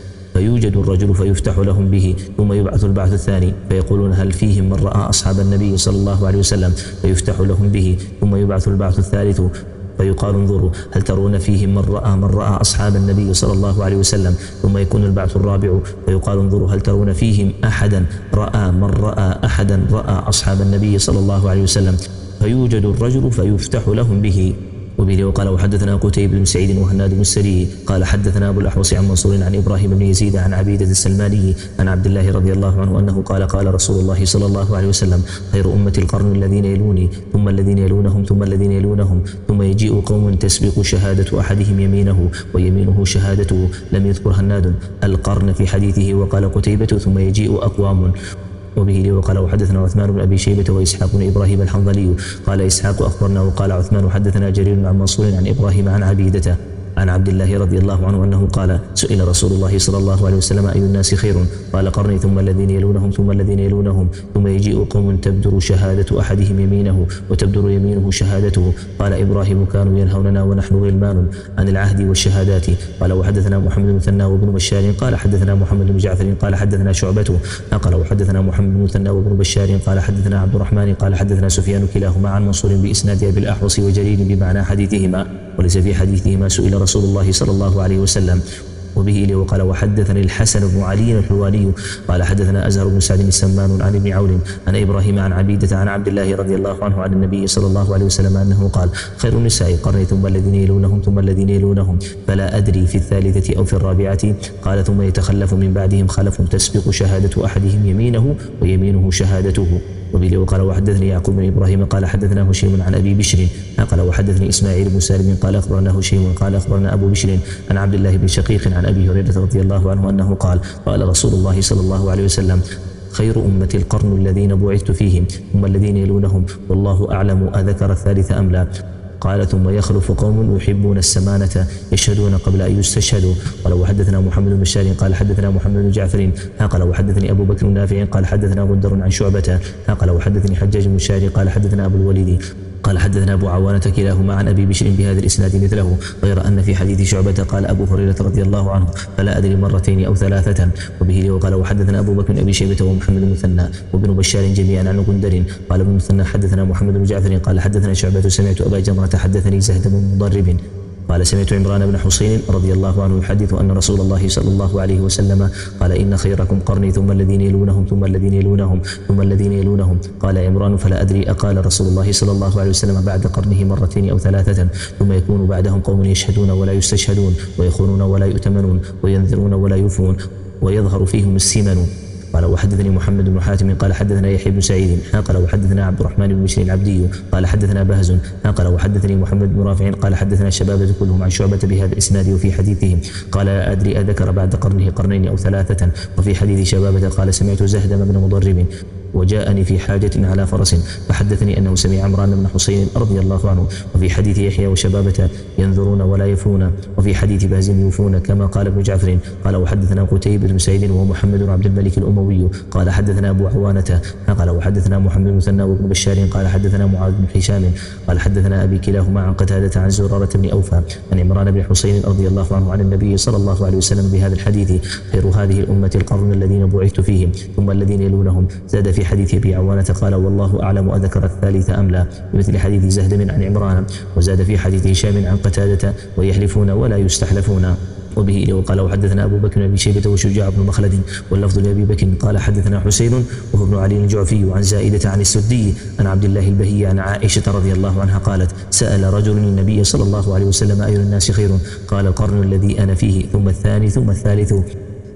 فيوجد الرجل فيفتح لهم به ثم يبعث البعث الثاني فيقولون هل فيهم من رأى أصحاب النبي صلى الله عليه وسلم فيفتح لهم به ثم يبعث البعث الثالث فيقال انظروا هل ترون فيهم من رأى من رأى أصحاب النبي صلى الله عليه وسلم ثم يكون البعث الرابع فيقال انظروا هل ترون فيهم أحدا رأى من رأى أحدا رأى أصحاب النبي صلى الله عليه وسلم فيوجد الرجل فيفتح لهم به. وبه وقال وحدثنا قتيبة بن سعيد وهناد بن السري قال حدثنا أبو الأحوص عن منصور عن إبراهيم بن يزيد عن عبيدة السلماني عن عبد الله رضي الله عنه أنه قال قال رسول الله صلى الله عليه وسلم خير أمة القرن الذين يلوني ثم الذين يلونهم ثم الذين يلونهم ثم يجيء قوم تسبق شهادة أحدهم يمينه ويمينه شهادته لم يذكر هناد القرن في حديثه وقال قتيبة ثم يجيء أقوام. وبه لي وقال وحدثنا عثمان بن أبي شيبة وإسحاق بن إبراهيم الحنظلي قال إسحاق أخبرنا وقال عثمان حدثنا جرير عن منصور عن إبراهيم عن عبيدة عن عبد الله رضي الله عنه أنه قال سئل رسول الله صلى الله عليه وسلم أي الناس خير قال قرني ثم الذين يلونهم ثم الذين يلونهم ثم يجيء قوم تبدر شهادة أحدهم يمينه وتبدر يمينه شهادته قال إبراهيم كانوا ينهوننا ونحن غلمان عن العهد والشهادات قال وحدثنا محمد بن مثنى وابن بشار قال حدثنا محمد بن جعفر قال حدثنا شعبة قال وحدثنا محمد بن مثنى وابن بشار قال حدثنا عبد الرحمن قال حدثنا سفيان كلاهما عن منصور بإسناد أبي الأحوص وجرير بمعنى حديثهما وليس في حديثهما سئل رسول الله صلى الله عليه وسلم. وبه لي وقال وحدثني الحسن بن علي الحلواني قال حدثنا أزهر بن سعد السمان عن ابن عون عن إبراهيم عن عبيدة عن عبد الله رضي الله عنه عن النبي صلى الله عليه وسلم أنه قال خير النساء قرني ثم الذين يلونهم ثم الذين يلونهم فلا أدري في الثالثة أو في الرابعة قال ثم يتخلف من بعدهم خلف تسبق شهادة أحدهم يمينه ويمينه شهادته. وبه وقال وحدثني يعقوب بن إبراهيم قال حدثنا هشيم عن أبي بشر قال وحدثني إسماعيل بن سالم قال أخبرنا هشيم قال أخبرنا أبو بشر عن عبد الله بن شقيق عن أبي هريرة رضي الله عنه أنه قال قال رسول الله صلى الله عليه وسلم خير أمة القرن الذين بعثت فيهم ثم الذين يلونهم والله أعلم أذكر الثالث أم لا قال ثم يخلف قوم يحبون السمانة يشهدون قبل أن يستشهدوا قال وحدثنا محمد بن بشار قال حدثنا محمد بن جعفر قال وحدثني أبو بكر نافع قال حدثنا غندر عن شعبة قال وحدثني حجاج بن شاري قال حدثنا أبو الوليد قال حدثنا أبو عوانة كلاهما عن أبي بشر بهذا الإسناد مثله غير أن في حديث شعبة قال أبو هريرة رضي الله عنه فلا أدري مرتين أو ثلاثة. وبه لي وقال وحدثنا أبو بكر أبي شيبة ومحمد بن مثنى وابن بشار جميعا عن غندر قال ابن مثنى حدثنا محمد بن جعفر قال حدثنا شعبة سمعت أبا جمرة حدثني زهد بن مضرب قال سمعت عمران بن حسين رضي الله عنه يحدث أن رسول الله صلى الله عليه وسلم قال إن خيركم قرني ثم الذين يلونهم ثم الذين يلونهم ثم الذين يلونهم قال عمران فلا أدري أقال رسول الله صلى الله عليه وسلم بعد قرنه مرتين أو ثلاثة ثم يكون بعدهم قوم يشهدون ولا يستشهدون ويخونون ولا يؤتمنون وينذرون ولا يوفون ويظهر فيهم السمن. قال وحدثني محمد بن حاتم قال حدثنا يحيى بن سعيد قال وحدثنا عبد الرحمن بن بشير العبدي قال حدثنا بهز قال وحدثني محمد بن رافع قال حدثنا شبابة كلهم عن شعبة بهذا الإسناد وفي حديثهم قال لا أدري أذكر بعد قرنه قرنين أو ثلاثة وفي حديث شبابة قال سمعت زهد بن مضرب وجاءني في حاجة على فرس فحدثني أنه سمع عمران بن حسين رضي الله عنه وفي حديث يحيى وشبابة ينذرون ولا يفون وفي حديث باز يوفون كما قال ابن جعفر قال وحدثنا قتيبة بن سعيد ومحمد بن عبد الملك الأموي قال حدثنا أبو عوانة قال وحدثنا محمد بن مثنى وابن بشار قال حدثنا معاذ بن هشام قال حدثنا أبي كلاهما عن قتادة عن زرارة بن أوفى عن عمران بن حسين رضي الله عنه عن النبي صلى الله عليه وسلم بهذا الحديث خير هذه الأمة القرن الذين بعثت فيهم ثم الذين يلونهم. زاد في حديث أبي عوانة قال والله أعلم أذكر الثالث أم لا بمثل حديث زهد عن عمران. وزاد في حديث هشام عن قتادة ويحلفون ولا يستحلفون. وبه وقال وحدثنا أبو بكر بن شيبة وشجاع بن مخلد واللفظ لأبي بكر قال حدثنا حسين وهو ابن علي الجعفي عن زائدة عن السدي عن عبد الله البهي عن عائشة رضي الله عنها قالت سأل رجل النبي صلى الله عليه وسلم أي الناس خير قال القرن الذي أنا فيه ثم الثاني ثم الثالث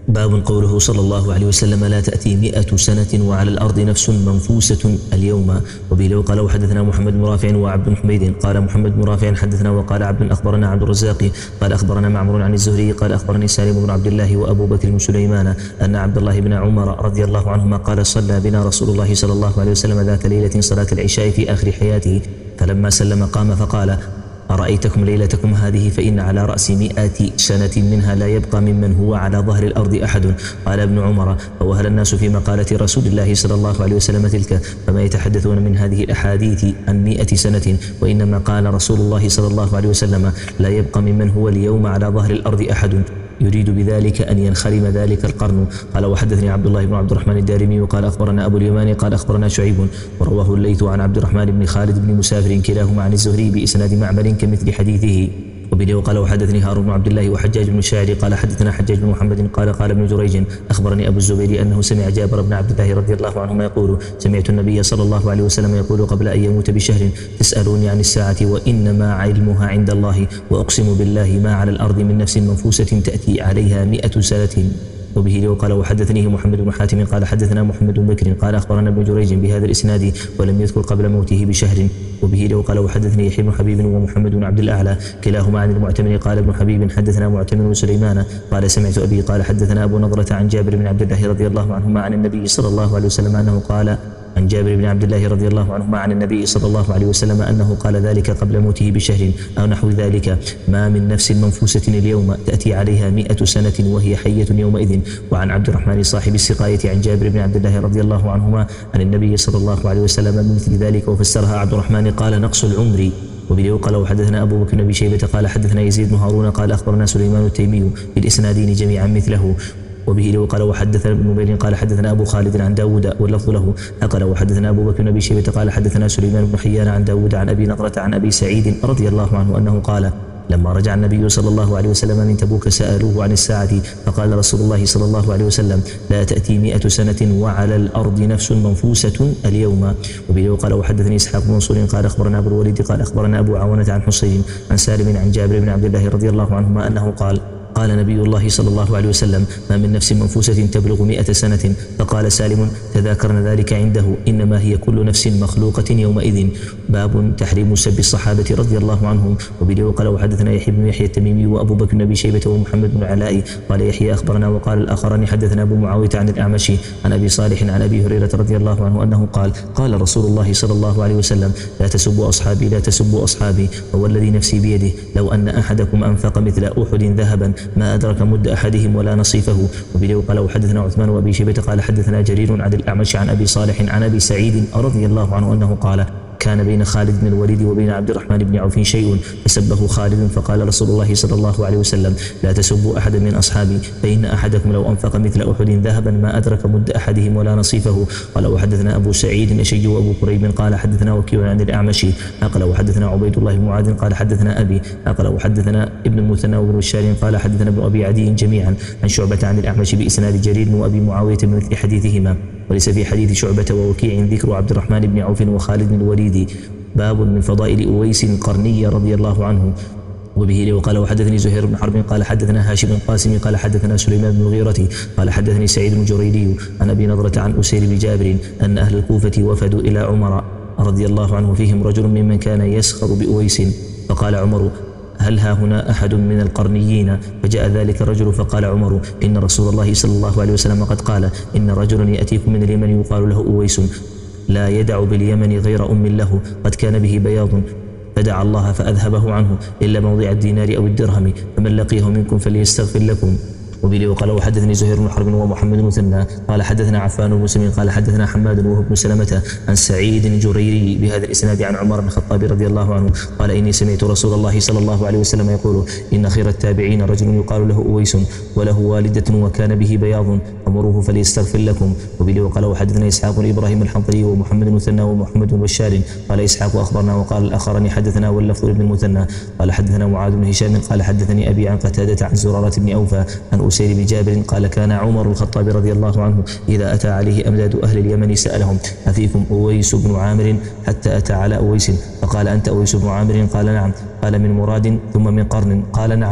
باب قوله صلى الله عليه وسلم لا تأتي مئة سنة وعلى الأرض نفس منفوسة اليوم. وبه قال وحدثنا محمد بن رافع وعبد حميد قال محمد بن رافع حدثنا وقال عبد أخبرنا عبد الرزاق قال أخبرنا معمر عن الزهري قال أخبرني سالم بن عبد الله وأبو بكر بن سليمان أن عبد الله بن عمر رضي الله عنهما قال صلى بنا رسول الله صلى الله عليه وسلم ذات ليلة صلاة العشاء في آخر حياته، فلما سلم قام فقال أرأيتكم ليلتكم هذه فإن على رأس مئة سنة منها لا يبقى ممن هو على ظهر الأرض أحد. قال ابن عمر فوهل الناس في مقالة رسول الله صلى الله عليه وسلم تلك، فما يتحدثون من هذه الأحاديث عن مئة سنة، وإنما قال رسول الله صلى الله عليه وسلم لا يبقى ممن هو اليوم على ظهر الأرض أحد، يريد بذلك أن ينخرم ذلك القرن. قال وحدثني عبد الله بن عبد الرحمن الدارمي وقال أخبرنا أبو اليماني قال أخبرنا شعيب ورواه الليث عن عبد الرحمن بن خالد بن مسافر كلاهما عن الزهري بإسناد معمر كمثل حديثه. وبه قال وحدثني هارون بن عبد الله وحجاج بن الشاعر قال حدثنا حجاج بن محمد قال قال ابن جريج أخبرني أبو الزبير أنه سمع جابر بن عبد الله رضي الله عنهما يقول سمعت النبي صلى الله عليه وسلم يقول قبل أن يموت بشهر تسألوني عن الساعة وإنما علمها عند الله، وأقسم بالله ما على الأرض من نفس منفوسة تأتي عليها مئة سنة. وبه قال وحدثنيه محمد بن حاتم قال حدثنا محمد بن بكر قال أخبرنا ابن جريج بهذا الإسناد ولم يذكر قبل موته بشهر. وبه قال وحدثني يحيى بن حبيب ومحمد بن عبد الأعلى كلاهما عن المعتمر قال ابن حبيب حدثنا معتمر بن سليمان قال سمعت أبي قال حدثنا أبو نضرة عن جابر بن عبد الله رضي الله عنهما عن النبي صلى الله عليه وسلم أنه قال عن جابر بن عبد الله رضي الله عنهما عن النبي صلى الله عليه وسلم أنه قال ذلك قبل موته بشهر أو نحو ذلك ما من نفس منفوسة اليوم تأتي عليها مئة سنة وهي حية يومئذ. وعن عبد الرحمن صاحب السقاية عن جابر بن عبد الله رضي الله عنهما عن النبي صلى الله عليه وسلم بمثل ذلك وفسرها عبد الرحمن قال نقص العمر. وبه قال وحدثنا أبو بكر بن شيبة قال حدثنا يزيد بن هارون قال أخبرنا سليمان التيمي بالإسنادين جميعا مثله. وبه قال وحدثنا ابن نمير قال حدثنا أبو خالد عن داود واللفظ له قال وحدثنا أبو بكر بن شيبة قال حدثنا سليمان بن حيان عن داود عن أبي نضرة عن أبي سعيد رضي الله عنه أنه قال لما رجع النبي صلى الله عليه وسلم من تبوك سألوه عن الساعة فقال رسول الله صلى الله عليه وسلم لا تأتي مئة سنة وعلى الأرض نفس منفوسة اليوم. وبه قال وحدثني إسحاق بن منصور قال أخبرنا أبو الوليد قال أخبرنا أبو عوانة عن حسين عن سالم عن جابر بن عبد الله رضي الله عنهما أنه قال قال نبي الله صلى الله عليه وسلم ما من نفس منفوسة تبلغ مئة سنة. فقال سالم تذاكرنا ذلك عنده إنما هي كل نفس مخلوقة يومئذ. باب تحريم سب الصحابة رضي الله عنهم. وبه قال وحدثنا يحيى بن يحيى التميمي وأبو بكر بن أبي شيبة ومحمد بن العلاء قال يحيى أخبرنا وقال الآخران حدثنا أبو معاوية عن الأعمش عن أبي صالح عن أبي هريرة رضي الله عنه أنه قال قال رسول الله صلى الله عليه وسلم لا تسبوا أصحابي لا تسبوا أصحابي والذي نفسي بيده لو أن أحدكم أنفق مثل أحد ذهبا ما أدرك مد أحدهم ولا نصيفه. وبه قال وحدثنا عثمان وأبي شيبة قال حدثنا جرير عن الأعمش عن أبي صالح عن أبي سعيد رضي الله عنه أنه قال كان بين خالد بن الوليد وبين عبد الرحمن بن عوف شيء فسبه خالد فقال رسول الله صلى الله عليه وسلم لا تسبوا أحدا من أصحابي فإن أحدكم لو أنفق مثل أحد ذهبا ما أدرك مد أحدهم ولا نصيفه. قال وحدثنا أبو سعيد الأشج وأبو كريب قال حدثنا وكيع عن الأعمش قال وحدثنا عبيد الله بن معاذ قال حدثنا أبي قال وحدثنا ابن المثنى وابن بشار قال حدثنا ابن أبي عدي جميعا عن شعبة عن الأعمش بإسناد جرير وأبي معاوية بمثل حديثهما. وليس في حديث شعبة ووكيع ذكر عبد الرحمن بن عوف وخالد بن الوليد. باب من فضائل أويس القرني رضي الله عنه. وبه وقال وحدثني زهير بن حرب قال حدثنا هاشم بن قاسم قال حدثنا سليمان بن المغيرة قال حدثني سعيد بن جريري عن أبي نضرة عن أسير بن جابر أن أهل الكوفة وفدوا إلى عمر رضي الله عنه فيهم رجل ممن كان يسخر بأويس فقال عمر هل ها هنا أحد من القرنيين؟ فجاء ذلك الرجل فقال عمر إن رسول الله صلى الله عليه وسلم قد قال إن رجلا يأتيكم من اليمن يقال له أويس لا يدع باليمن غير أم له قد كان به بياض فدعا الله فأذهبه عنه إلا موضع الدينار أو الدرهم فمن لقيه منكم فليستغفر لكم. وبه وقال وحدثني زهير بن حرب ومحمد المثنى قال حدثنا عفان بن مسلم قال حدثنا حماد وهو بن سلمة عن سعيد الجريري بهذا الإسناد عن عمر بن الخطاب رضي الله عنه قال إني سمعت رسول الله صلى الله عليه وسلم يقول إن خير التابعين رجل يقال له أويس وله والدة وكان به بياض فمروه فليستغفر لكم. وبه وقال وحدثنا إسحاق بن إبراهيم الحنظلي ومحمد المثنى ومحمد بن بشار قال إسحاق أخبرنا وقال الآخران حدثنا واللفظ ابن المثنى قال حدثنا معاذ بن هشام قال حدثني أبي عن قتادة عن زرارة بن أوفى عن أسير بن جابر قال كان عمر الخطاب رضي الله عنه إذا أتى عليه أمداد أهل اليمن سألهم أفيكم أويس بن عامر حتى أتى على أويس فقال أنت أويس بن عامر قال نعم قال من مراد ثم من قرن قال نعم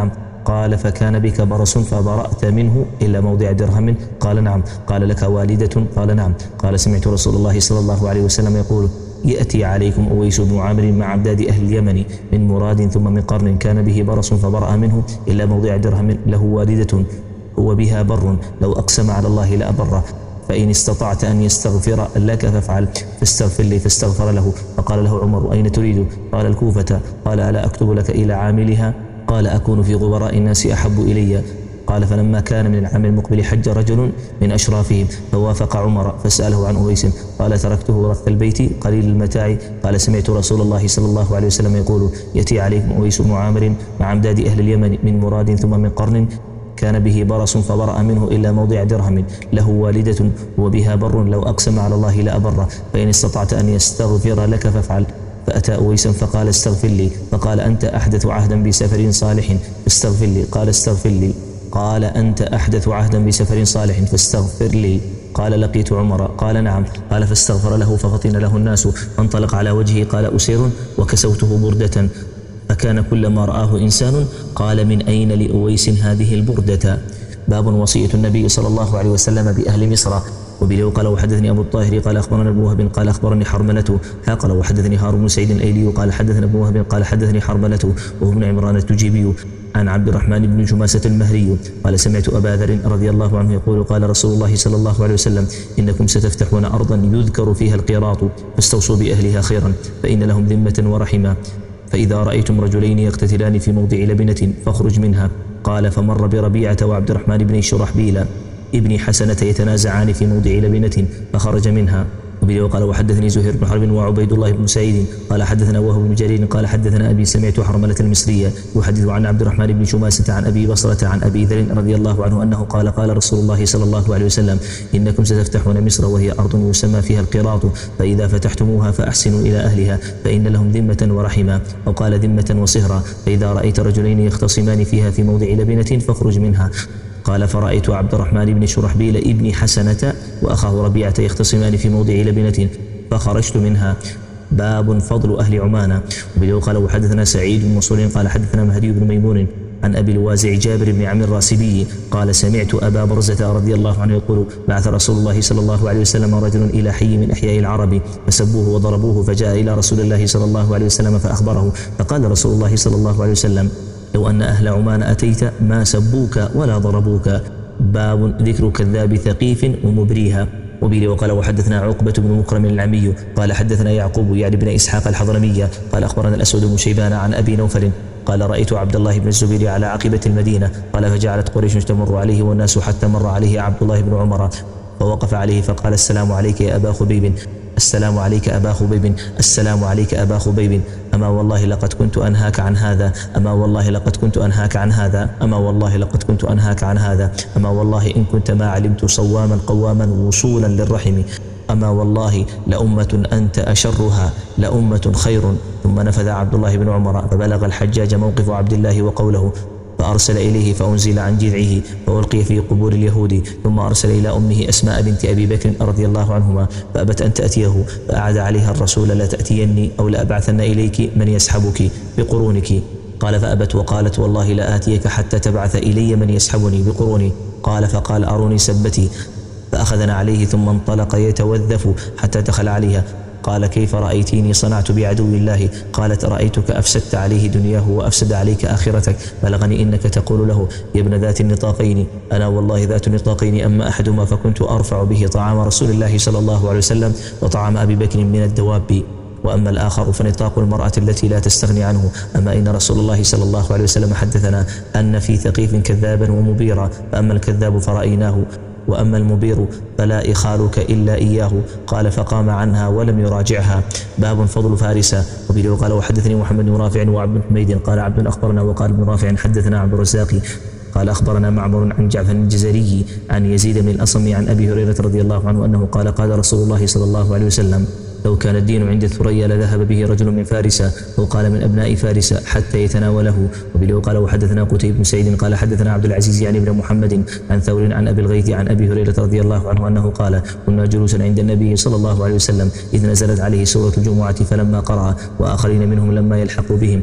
قال فكان بك برص فبرأت منه إلا موضع درهم؟ قال نعم. قال لك والدة؟ قال نعم. قال سمعت رسول الله صلى الله عليه وسلم يقول يأتي عليكم أويس بن عامر مع عبداد أهل اليمن من مراد ثم من قرن كان به برص فبرأ منه إلا موضع درهم، له والدة هو بها بر لو أقسم على الله لأبره، فإن استطعت أن يستغفر لك فافعل، فاستغفر لي، فاستغفر له. فقال له عمر أين تريد؟ قال الكوفة. قال ألا أكتب لك إلى عاملها؟ قال أكون في غبراء الناس أحب إلي. قال فلما كان من العام المقبل حج رجل من أشرافهم فوافق عمر فسأله عن أويس، قال تركته رث البيت قليل المتاع. قال سمعت رسول الله صلى الله عليه وسلم يقول يأتي عليكم أويس بن عامر مع عمداد أهل اليمن من مراد ثم من قرن كان به برص فبرأ منه إلا موضع درهم، له والدة وبها بر لو أقسم على الله لأبره، فإن استطعت أن يستغفر لك فافعل. فأتى أويسا فقال استغفر لي، فقال أنت أحدث عهدا بسفر صالح فاستغفر لي. قال استغفر لي. قال أنت أحدث عهدا بسفر صالح فاستغفر لي. قال لقيت عمر؟ قال نعم. قال فاستغفر له ففطن له الناس فانطلق على وجهه. قال أسير وكسوته بردة فكان كلما رآه إنسان قال من أين لأويس هذه البردة؟ باب وصية النبي صلى الله عليه وسلم بأهل مصر. وبه قال وحدثني أبو الطاهر قال أخبرنا ابن وهب قال أخبرني حرملة قال وحدثني هارون بن سعيد الأيلي قال حدثنا ابن وهب قال حدثني حرملة وهو ابن عمران التجيبي عن عبد الرحمن بن جماسة المهري قال سمعت أبا ذر رضي الله عنه يقول قال رسول الله صلى الله عليه وسلم إنكم ستفتحون أرضا يذكر فيها القيراط فاستوصوا بأهلها خيرا فإن لهم ذمة ورحمة، فإذا رأيتم رجلين يقتتلان في موضع لبنة فاخرج منها. قال فمر بربيعة وعبد الرحمن بن شرحبيل ابن حسنة يتنازعان في موضع لبنة فخرج منها. وبه قال وحدثني زهير بن حرب وعبيد الله بن سعيد قال حدثنا وهب بن جرير قال حدثنا أبي سمعت حرملة المصرية يحدث عن عبد الرحمن بن شماسة عن أبي بصرة عن أبي ذر رضي الله عنه أنه قال قال رسول الله صلى الله عليه وسلم إنكم ستفتحون مصر وهي أرض يسمى فيها القراط، فإذا فتحتموها فأحسنوا إلى أهلها فإن لهم ذمة ورحمة، أو قال ذمة وصهرا، فإذا رأيت رجلين يختصمان فيها في موضع لبنة فاخرج منها. قال فرأيت عبد الرحمن بن شرحبيل ابن حسنة وأخاه ربيعة يختصمان في موضع لبنة فخرجت منها. باب فضل أهل عمان. وبه قال وحدثنا سعيد بن منصور قال حدثنا مهدي بن ميمون عن أبي الوازع جابر بن عمرو الراسبي قال سمعت أبا برزة رضي الله عنه يقول بعث رسول الله صلى الله عليه وسلم رجل إلى حي من أحياء العرب فسبوه وضربوه، فجاء إلى رسول الله صلى الله عليه وسلم فأخبره، فقال رسول الله صلى الله عليه وسلم لو أن أهل عمان أتيت ما سبوك ولا ضربوك. باب ذكر كذاب ثقيف ومبريها. وبه وقال وحدثنا عقبة بن مكرم العمي قال حدثنا يعقوب يعني بن إسحاق الحضرمي قال أخبرنا الأسود بن شيبان عن أبي نوفل قال رأيت عبد الله بن الزبير على عقبة المدينة قال فجعلت قريش تمر عليه والناس حتى مر عليه عبد الله بن عمر فوقف عليه فقال السلام عليك يا أبا خبيب، السلام عليك أبا خبيب، السلام عليك أبا خبيب، أما والله لقد كنت أنهاك عن هذا، أما والله لقد كنت أنهاك عن هذا، أما والله لقد كنت أنهاك عن هذا، أما والله إن كنت ما علمت صواما قواما وصولا للرحم، أما والله لأمة أنت أشرها لأمة خير. ثم نفذ عبد الله بن عمر فبلغ الحجاج موقف عبد الله وقوله فأرسل إليه فأنزل عن جذعه فألقي في قبور اليهود، ثم أرسل إلى أمه أسماء بنت أبي بكر رضي الله عنهما فأبت أن تأتيه، فأعاد عليها الرسول لا تأتيني أو لأبعثن إليك من يسحبك بقرونك. قال فأبت وقالت والله لا آتيك حتى تبعث إلي من يسحبني بقروني. قال فقال أروني سبتي، فأخذنا عليه ثم انطلق يتوذف حتى دخل عليها. قال كيف رأيتيني صنعت بعدو الله؟ قالت رأيتك أفسدت عليه دنياه وأفسد عليك آخرتك، بلغني إنك تقول له يا ابن ذات النطاقين، أنا والله ذات النطاقين، أما أحدهما فكنت أرفع به طعام رسول الله صلى الله عليه وسلم وطعام أبي بكر من الدواب، وأما الآخر فنطاق المرأة التي لا تستغني عنه. أما إن رسول الله صلى الله عليه وسلم حدثنا أن في ثقيف كذابا ومبيرا، فأما الكذاب فرأيناه وأما المبير فلا إخالك إلا إياه. قال فقام عنها ولم يراجعها. باب فضل فارس. وبه قال وحدثني محمد بن رافع وعبد بن حميد قال عبد أخبرنا وقال ابن رافع حدثنا عبد الرزاق قال أخبرنا معمر عن جعفر الجزري عن يزيد بن الأصم عن أبي هريرة رضي الله عنه أنه قال قال رسول الله صلى الله عليه وسلم لو كان الدين عند الثريا لذهب به رجل من فارس أو قال من أبناء فارس حتى يتناوله. وبه قال وحدثنا قتيبة بن سعيد قال حدثنا عبد العزيز يعني بن محمد عن ثور عن أبي الغيث عن أبي هريرة رضي الله عنه أنه قال كنا جلوسا عند النبي صلى الله عليه وسلم إذ نزلت عليه سورة الجمعة فلما قرأ وآخرين منهم لما يلحق بهم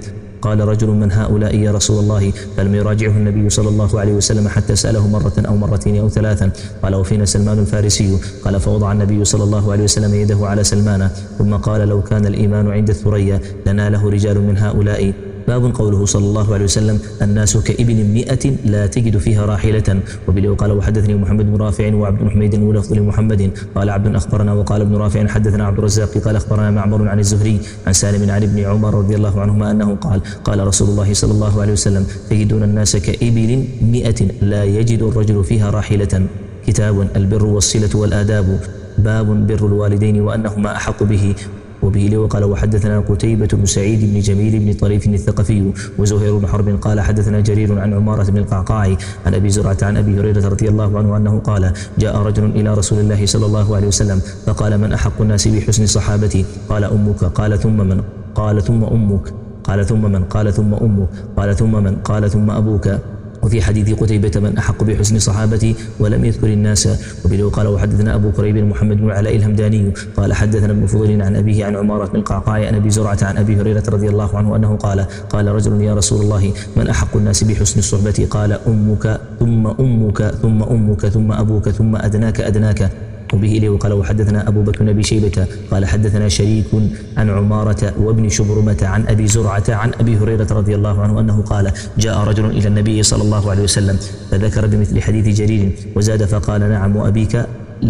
قال رجل من هؤلاء يا رسول الله؟ فلم يراجعه النبي صلى الله عليه وسلم حتى سأله مرة أو مرتين أو ثلاثا. قال وفينا سلمان الفارسي. قال فوضع النبي صلى الله عليه وسلم يده على سلمان ثم قال لو كان الإيمان عند الثريا لناله رجال من هؤلاء. باب قوله صلى الله عليه وسلم الناس كإبل مئة لا تجد فيها راحلة. وبه قال وحدثني محمد بن رافع وعبد بن حميد ولفظ لمحمد قال عبد أخبرنا وقال ابن رافع حدثنا عبد الرزاق قال أخبرنا معمر عن الزهري عن سالم عن ابن عمر رضي الله عنهما أنه قال قال رسول الله صلى الله عليه وسلم تجدون الناس كإبل مئة لا يجد الرجل فيها راحلة. كتاب البر والصلة والآداب. باب بر الوالدين وأنهما أحق به. وبه وقال وحدثنا قتيبة بن سعيد بن جميل بن طريف الثقفي وزهير بن حرب قال حدثنا جرير عن عمارة بن القعقاع عن أبي زرعة عن أبي هريرة رضي الله عنه أنه قال جاء رجل إلى رسول الله صلى الله عليه وسلم فقال من أحق الناس بحسن صحابتي؟ قال أمك. قال ثم من؟ قال ثم أمك. قال ثم من؟ قال ثم أمك. قال ثم من؟ قال ثم أبوك. وفي حديث قتيبة من أحق بحسن صحابتي ولم يذكر الناس. وبه قال وحدثنا أبو كريب محمد بن علاء الهمداني قال حدثنا ابن فضيل عن أبيه عن عمارة بن القعقاع عن أبي زرعة عن أبي هريرة رضي الله عنه أنه قال قال رجل يا رسول الله من أحق الناس بحسن الصحبة؟ قال أمك ثم أمك ثم أمك ثم أبوك ثم أدناك أدناك. وبه إليه وقال وحدثنا أبو بكر بن أبي شيبة قال حدثنا شريك عن عمارة وابن شبرمة عن أبي زرعة عن أبي هريرة رضي الله عنه أنه قال جاء رجل إلى النبي صلى الله عليه وسلم فذكر بمثل حديث جرير وزاد فقال نعم وأبيك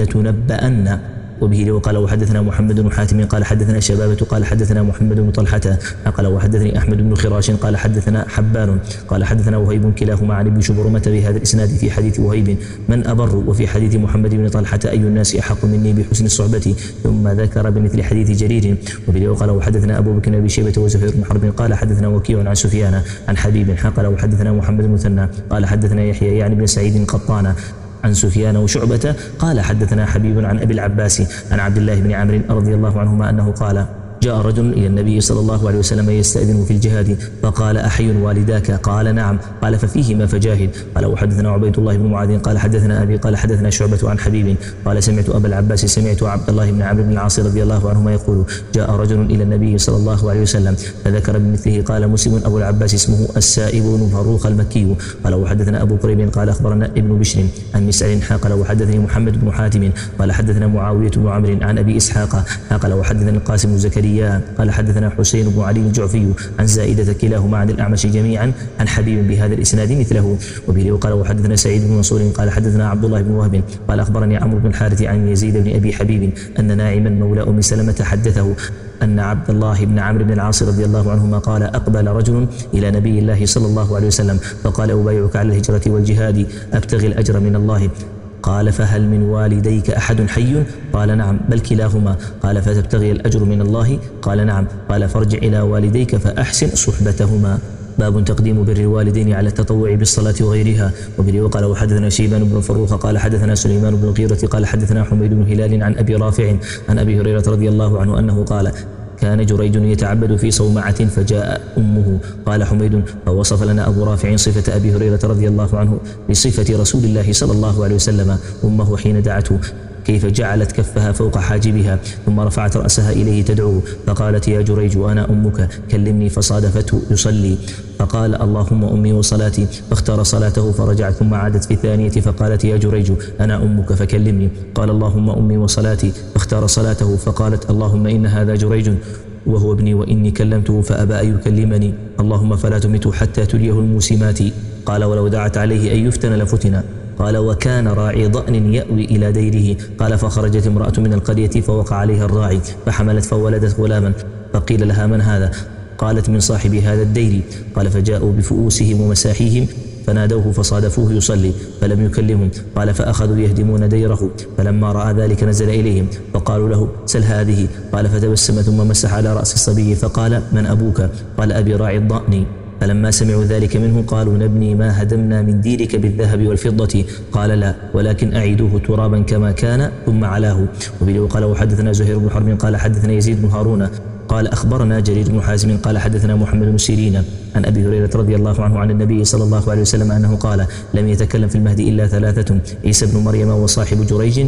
لتنبأن. وبه وقال وحدثنا محمد بن حاتم قال حدثنا شبابة قال حدثنا محمد بن طلحة قال وحدثني أحمد بن خراش قال حدثنا حبان قال حدثنا وهيب كلاهما عن ابن شبرمة بهذا الإسناد في حديث وهيب من أبر وفي حديث محمد بن طلحة أي الناس أحق مني بحسن الصحبة ثم ذكر بمثل حديث جرير. وبه وقال وحدثنا أبو بكر بن أبي شيبة وزهير بن حرب قال حدثنا وكيع عن سفيان عن حبيب قال وحدثنا محمد بن مثنى قال حدثنا يحيى يعني بن سعيد قطان عن سفيان وشعبة قال حدثنا حبيب عن أبي العباس عن عبد الله بن عمرو رضي الله عنهما أنه قال جاء رجل إلى النبي صلى الله عليه وسلم يستأذن في الجهاد فقال أحي والداك؟ قال نعم. قال ففيهما فجاهد. قال وحدثنا عبيد الله بن معاذ قال حدثنا أبي قال حدثنا شعبة عن حبيب قال سمعت أبا العباس سمعت عبد الله بن عمرو بن العاص رضي الله عنهما يقول جاء رجل إلى النبي صلى الله عليه وسلم فذكر بمثله. قال مسلم أبو العباس اسمه السائب بن فروخ المكي. قال وحدثنا أبو قريب قال أخبرنا ابن بشر عن مسعر قال وحدثني محمد بن حاتم قال حدثنا معاوية بن عمرو عن أبي إسحاق قال وحدثنا القاسم بن زكريا قال حدثنا حسين بن علي الجعفي عن زائدة كلاهما عن الأعمش جميعا عن حبيب بهذا الإسناد مثله. وبه قال وحدثنا سعيد بن منصور قال حدثنا عبد الله بن وهب قال أخبرني عمرو بن الحارث عن يزيد بن أبي حبيب أن ناعما مولى أم سلمة حدثه أن عبد الله بن عمرو بن العاص رضي الله عنهما قال أقبل رجل إلى نبي الله صلى الله عليه وسلم فقال أبايعك على الهجرة والجهاد أبتغي الأجر من الله. قال فهل من والديك أحد حي؟ قال نعم بل كلاهما. قال فتبتغي الأجر من الله؟ قال نعم. قال فارجع إلى والديك فأحسن صحبتهما. باب تقديم بر الوالدين على التطوع بالصلاة وغيرها. وبه قال وحدثنا شيبان بن فروخ قال حدثنا سليمان بن الغيرة قال حدثنا حميد بن هلال عن أبي رافع عن أبي هريرة رضي الله عنه أنه قال كان جريج يتعبد في صومعة فجاء أمه. قال حميد فوصف لنا أبو رافع صفة أبي هريرة رضي الله عنه بصفة رسول الله صلى الله عليه وسلم أمه حين دعته كيف جعلت كفها فوق حاجبها ثم رفعت رأسها إليه تدعوه فقالت يا جريج أنا أمك كلمني فصادفته يصلي فقال اللهم أمي وصلاتي فاختار صلاته فرجعت ثم عادت في الثانية فقالت يا جريج أنا أمك فكلمني قال اللهم أمي وصلاتي فاختار صلاته فقالت اللهم إن هذا جريج وهو ابني وإني كلمته فأبى أن يكلمني اللهم فلا تمته حتى تليه الموسمات. قال ولو دعت عليه أن يفتن لفتنا. قال وكان راعي ضأن يأوي إلى ديره. قال فخرجت امرأة من القرية فوقع عليها الراعي فحملت فولدت غلاما فقيل لها من هذا؟ قالت من صاحب هذا الدير. قال فجاءوا بفؤوسهم ومساحيهم فنادوه فصادفوه يصلي فلم يكلمهم. قال فأخذوا يهدمون ديره فلما رأى ذلك نزل إليهم فقالوا له سل هذه. قال فتبسم ثم مسح على رأس الصبي فقال من أبوك؟ قال أبي راعي الضأن. فلما سمعوا ذلك منه قالوا نبني ما هدمنا من ديرك بالذهب والفضة. قال لا ولكن أعيدوه ترابا كما كان ثم علاه. وبه قال وحدثنا زهير بن حرب قال حدثنا يزيد بن هارون قال أخبرنا جرير بن حازم قال حدثنا محمد بن سيرين عن أبي هريرة رضي الله عنه عن النبي صلى الله عليه وسلم أنه قال لم يتكلم في المهدي إلا ثلاثة عيسى بن مريم وصاحب جريج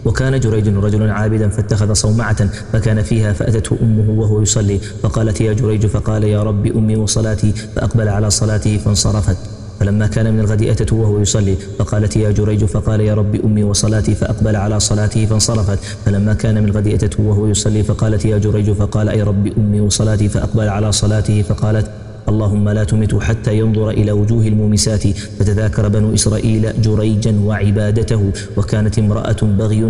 وكان جريج رجل عابدا فاتخذ صومعة فكان فيها فأتته أمه وهو يصلي فقالت يا جريج فقال يا رب أمي وصلاتي فأقبل على صلاته فانصرفت. فلما كان من الغد أتته وهو يصلي فقالت يا جريج فقال يا رب أمي وصلاتي فأقبل على صلاته فانصرفت. فلما كان من الغد أتته وهو يصلي فقالت يا جريج فقال يا رب أمي وصلاتي فأقبل على صلاته فقالت اللهم لا تمته حتى ينظر إلى وجوه المومسات. فتذاكر بنو إسرائيل جريجا وعبادته وكانت امرأة بغي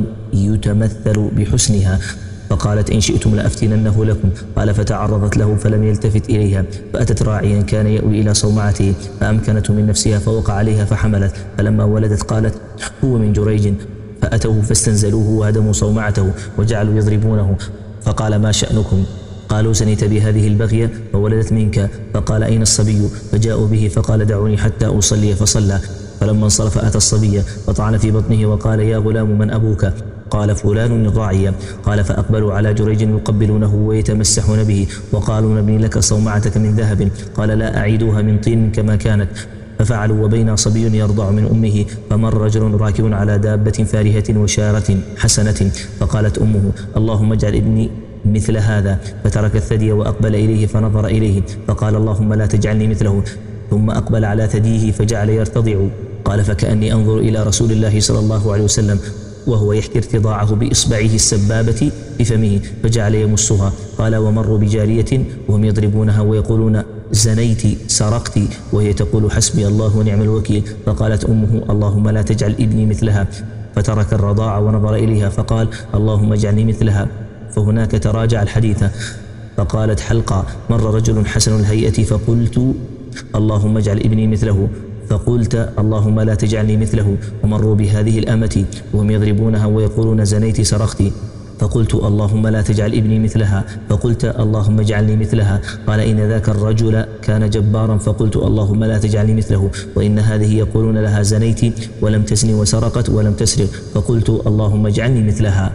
يتمثل بحسنها فقالت إن شئتم لأفتننه لكم. قال فتعرضت له فلم يلتفت إليها فأتت راعيا كان يأوي إلى صومعته فأمكنته من نفسها فوقع عليها فحملت. فلما ولدت قالت هو من جريج فأتوه فاستنزلوه وهدموا صومعته وجعلوا يضربونه فقال ما شأنكم؟ قالوا زنيت بهذه البغية فولدت منك. فقال أين الصبي؟ فجاءوا به فقال دعوني حتى أصلي فصلى. فلما انصرف أتى الصبي فطعن في بطنه وقال يا غلام من أبوك؟ قال فلان الراعي. قال فأقبلوا على جريج يقبلونه ويتمسحون به وقالوا نبني لك صومعتك من ذهب. قال لا أعيدوها من طين كما كانت. ففعلوا وبين صبي يرضع من أمه فمر رجل راكب على دابة فارهة وشارة حسنة فقالت أمه اللهم اجعل ابني مثل هذا. فترك الثدي وأقبل إليه فنظر إليه فقال اللهم لا تجعلني مثله. ثم أقبل على ثديه فجعل يرتضع. قال فكأني أنظر إلى رسول الله صلى الله عليه وسلم وهو يحكي ارتضاعه بإصبعه السبابة بفمه فجعل يمسها. قال ومروا بجارية وهم يضربونها ويقولون زنيت سرقت وهي تقول حسبي الله ونعم الوكيل. فقالت أمه اللهم لا تجعل ابني مثلها. فترك الرضاع ونظر إليها فقال اللهم اجعلني مثلها. فهناك تراجع الحديث. فقالت حلقة مر رجل حسن الهيئة فقلت اللهم اجعل ابني مثله. فقلت اللهم لا تجعلني مثله. ومروا بهذه الأمة وهم يضربونها ويقولون زنيت سرقت. فقلت اللهم لا تجعل ابني مثلها. فقلت اللهم اجعلني مثلها. قال إن ذاك الرجل كان جبارا. فقلت اللهم لا تجعلني مثله. وإن هذه يقولون لها زنيت ولم تزني وسرقت ولم تسرق. فقلت اللهم اجعلني مثلها.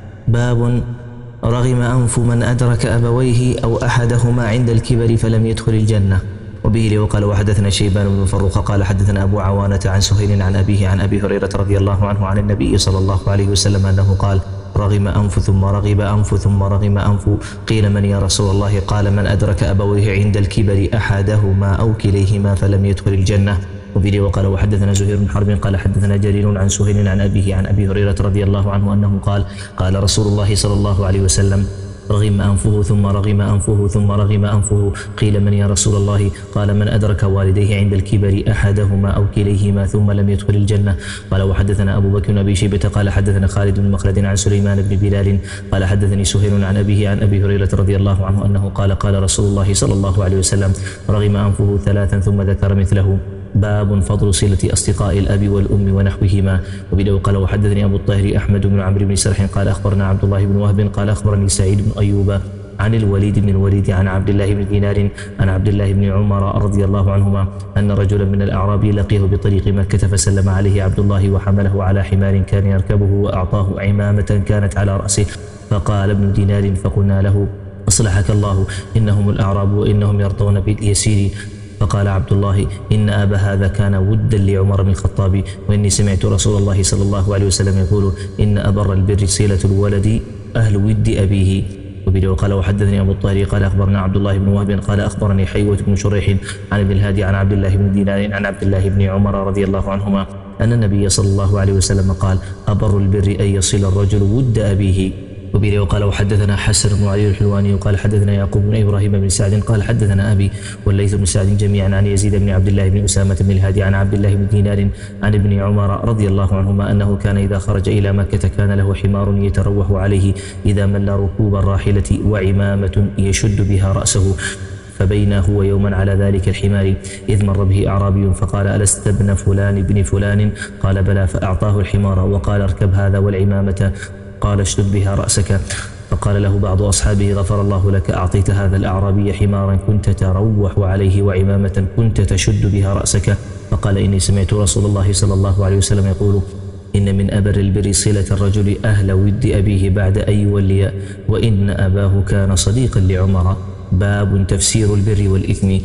باب رغم أنف من أدرك أبويه أو أحدهما عند الكبر فلم يدخل الجنة. وبه وقال وحدثنا شيبان بن فروخ قال حدثنا أبو عوانة عن سهيل عن أبيه عن أبي هريرة رضي الله عنه عن النبي صلى الله عليه وسلم أنه قال رغم أنف ثم رغب أنف ثم رغم أنف. قيل من يا رسول الله؟ قال من أدرك أبويه عند الكبر أحدهما أو كليهما فلم يدخل الجنة. وبه وقال وحدثنا زهير بن حرب قال حدثنا جرير عن سهيل عن أبيه عن أبي هريرة رضي الله عنه أنه قال قال رسول الله صلى الله عليه وسلم رغم أنفه ثم رغم أنفه ثم رغم أنفه. قيل من يا رسول الله؟ قال من أدرك والديه عند الكبر أحدهما أو كليهما ثم لم يدخل الجنة. قال وحدثنا أبو بكر بن أبي شيبة قال حدثنا خالد بن مخلد عن سليمان بن بلال قال حدثني سهيل عن أبيه عن أبي هريرة رضي الله عنه أنه قال قال رسول الله صلى الله عليه وسلم رغم أنفه ثلاثا ثم ذكر مثله. باب فضل صلة أصدقاء الأب والأم ونحوهما. وبه قال وحدثني أبو الطاهر أحمد بن عمرو بن سرح قال أخبرنا عبد الله بن وهب قال أخبرني سعيد بن أيوب عن الوليد بن الوليد عن عبد الله بن دينار عن عبد الله بن عمر رضي الله عنهما أن رجلا من الأعراب لقيه بطريق مكة فسلم عليه عبد الله وحمله على حمار كان يركبه وأعطاه عمامة كانت على رأسه. فقال ابن دينار فقلنا له أصلحك الله إنهم الأعراب وإنهم يرضون باليسير. فقال عبد الله إن أبا هذا كان ودا لعمر بن الخطاب وإني سمعت رسول الله صلى الله عليه وسلم يقول إن أبر البر صلة الولد أهل ود أبيه. وبه قال وحدثني أبو الطاهر قال أخبرنا عبد الله بن وهب قال أخبرني حيوة بن شريح عن ابن الهادي عن عبد الله بن دينار عن عبد الله بن عمر رضي الله عنهما أن النبي صلى الله عليه وسلم قال أبر البر أن يصل الرجل ود أبيه. وبه وقال وحدثنا حسن بن علي الحلواني قال حدثنا يعقوب بن إبراهيم بن سعد قال حدثنا أبي والليث بن سعد جميعا عن يزيد بن عبد الله بن أسامة بن الهادي عن عبد الله بن دينار عن ابن عمر رضي الله عنهما أنه كان إذا خرج إلى مكة كان له حمار يتروح عليه إذا مل ركوب الراحلة وعمامة يشد بها رأسه. فبينا هو يوما على ذلك الحمار إذ مر به أعرابي فقال ألست ابن فلان ابن فلان؟ قال بلى. فأعطاه الحمار وقال اركب هذا والعمامة قال اشدد بها رأسك. فقال له بعض أصحابه غفر الله لك أعطيت هذا الأعرابي حمارا كنت تروح عليه وعمامة كنت تشد بها رأسك. فقال إني سمعت رسول الله صلى الله عليه وسلم يقول إن من أبر البر صلة الرجل أهل ود أبيه بعد أن يولي وإن أباه كان صديقا لعمر. باب تفسير البر والإثم.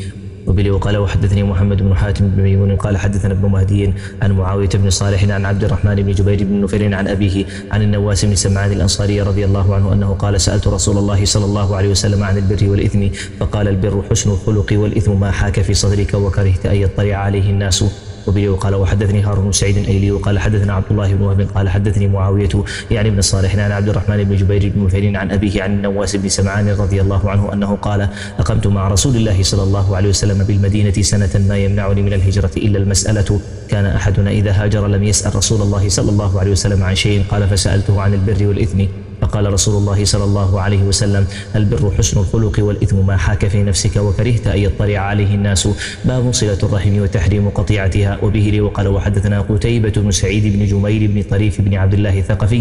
وبه وقال وحدثني محمد بن حاتم بن ميمون قال حدثنا ابن مهدي عن معاوية بن صالح عن عبد الرحمن بن جبير بن نفير عن أبيه عن النواس بن سمعان الأنصاري رضي الله عنه أنه قال سألت رسول الله صلى الله عليه وسلم عن البر والإثم فقال البر حسن الخلق والإثم ما حاك في صدرك وكرهت أن يطلع عليه الناس. وبه وقال وحدثني هارون بن سعيد الايلي وقال حدثنا عبد الله بن وهب قال حدثني معاوية يعني بن صالح عن عبد الرحمن بن جبير بن نفير عن أبيه عن النواس بن سمعان رضي الله عنه أنه قال أقمت مع رسول الله صلى الله عليه وسلم بالمدينة سنة ما يمنعني من الهجرة إلا المسألة كان أحدنا إذا هاجر لم يسأل رسول الله صلى الله عليه وسلم عن شيء قال فسألته عن البر والإثم فقال رسول الله صلى الله عليه وسلم البر حسن الخلق والإثم ما حاك في نفسك وكرهت أن يطلع عليه الناس. باب صلة الرحم وتحريم قطيعتها. وبه لي وقال وحدثنا قتيبة بن سعيد بن جميل بن طريف بن عبد الله الثقفي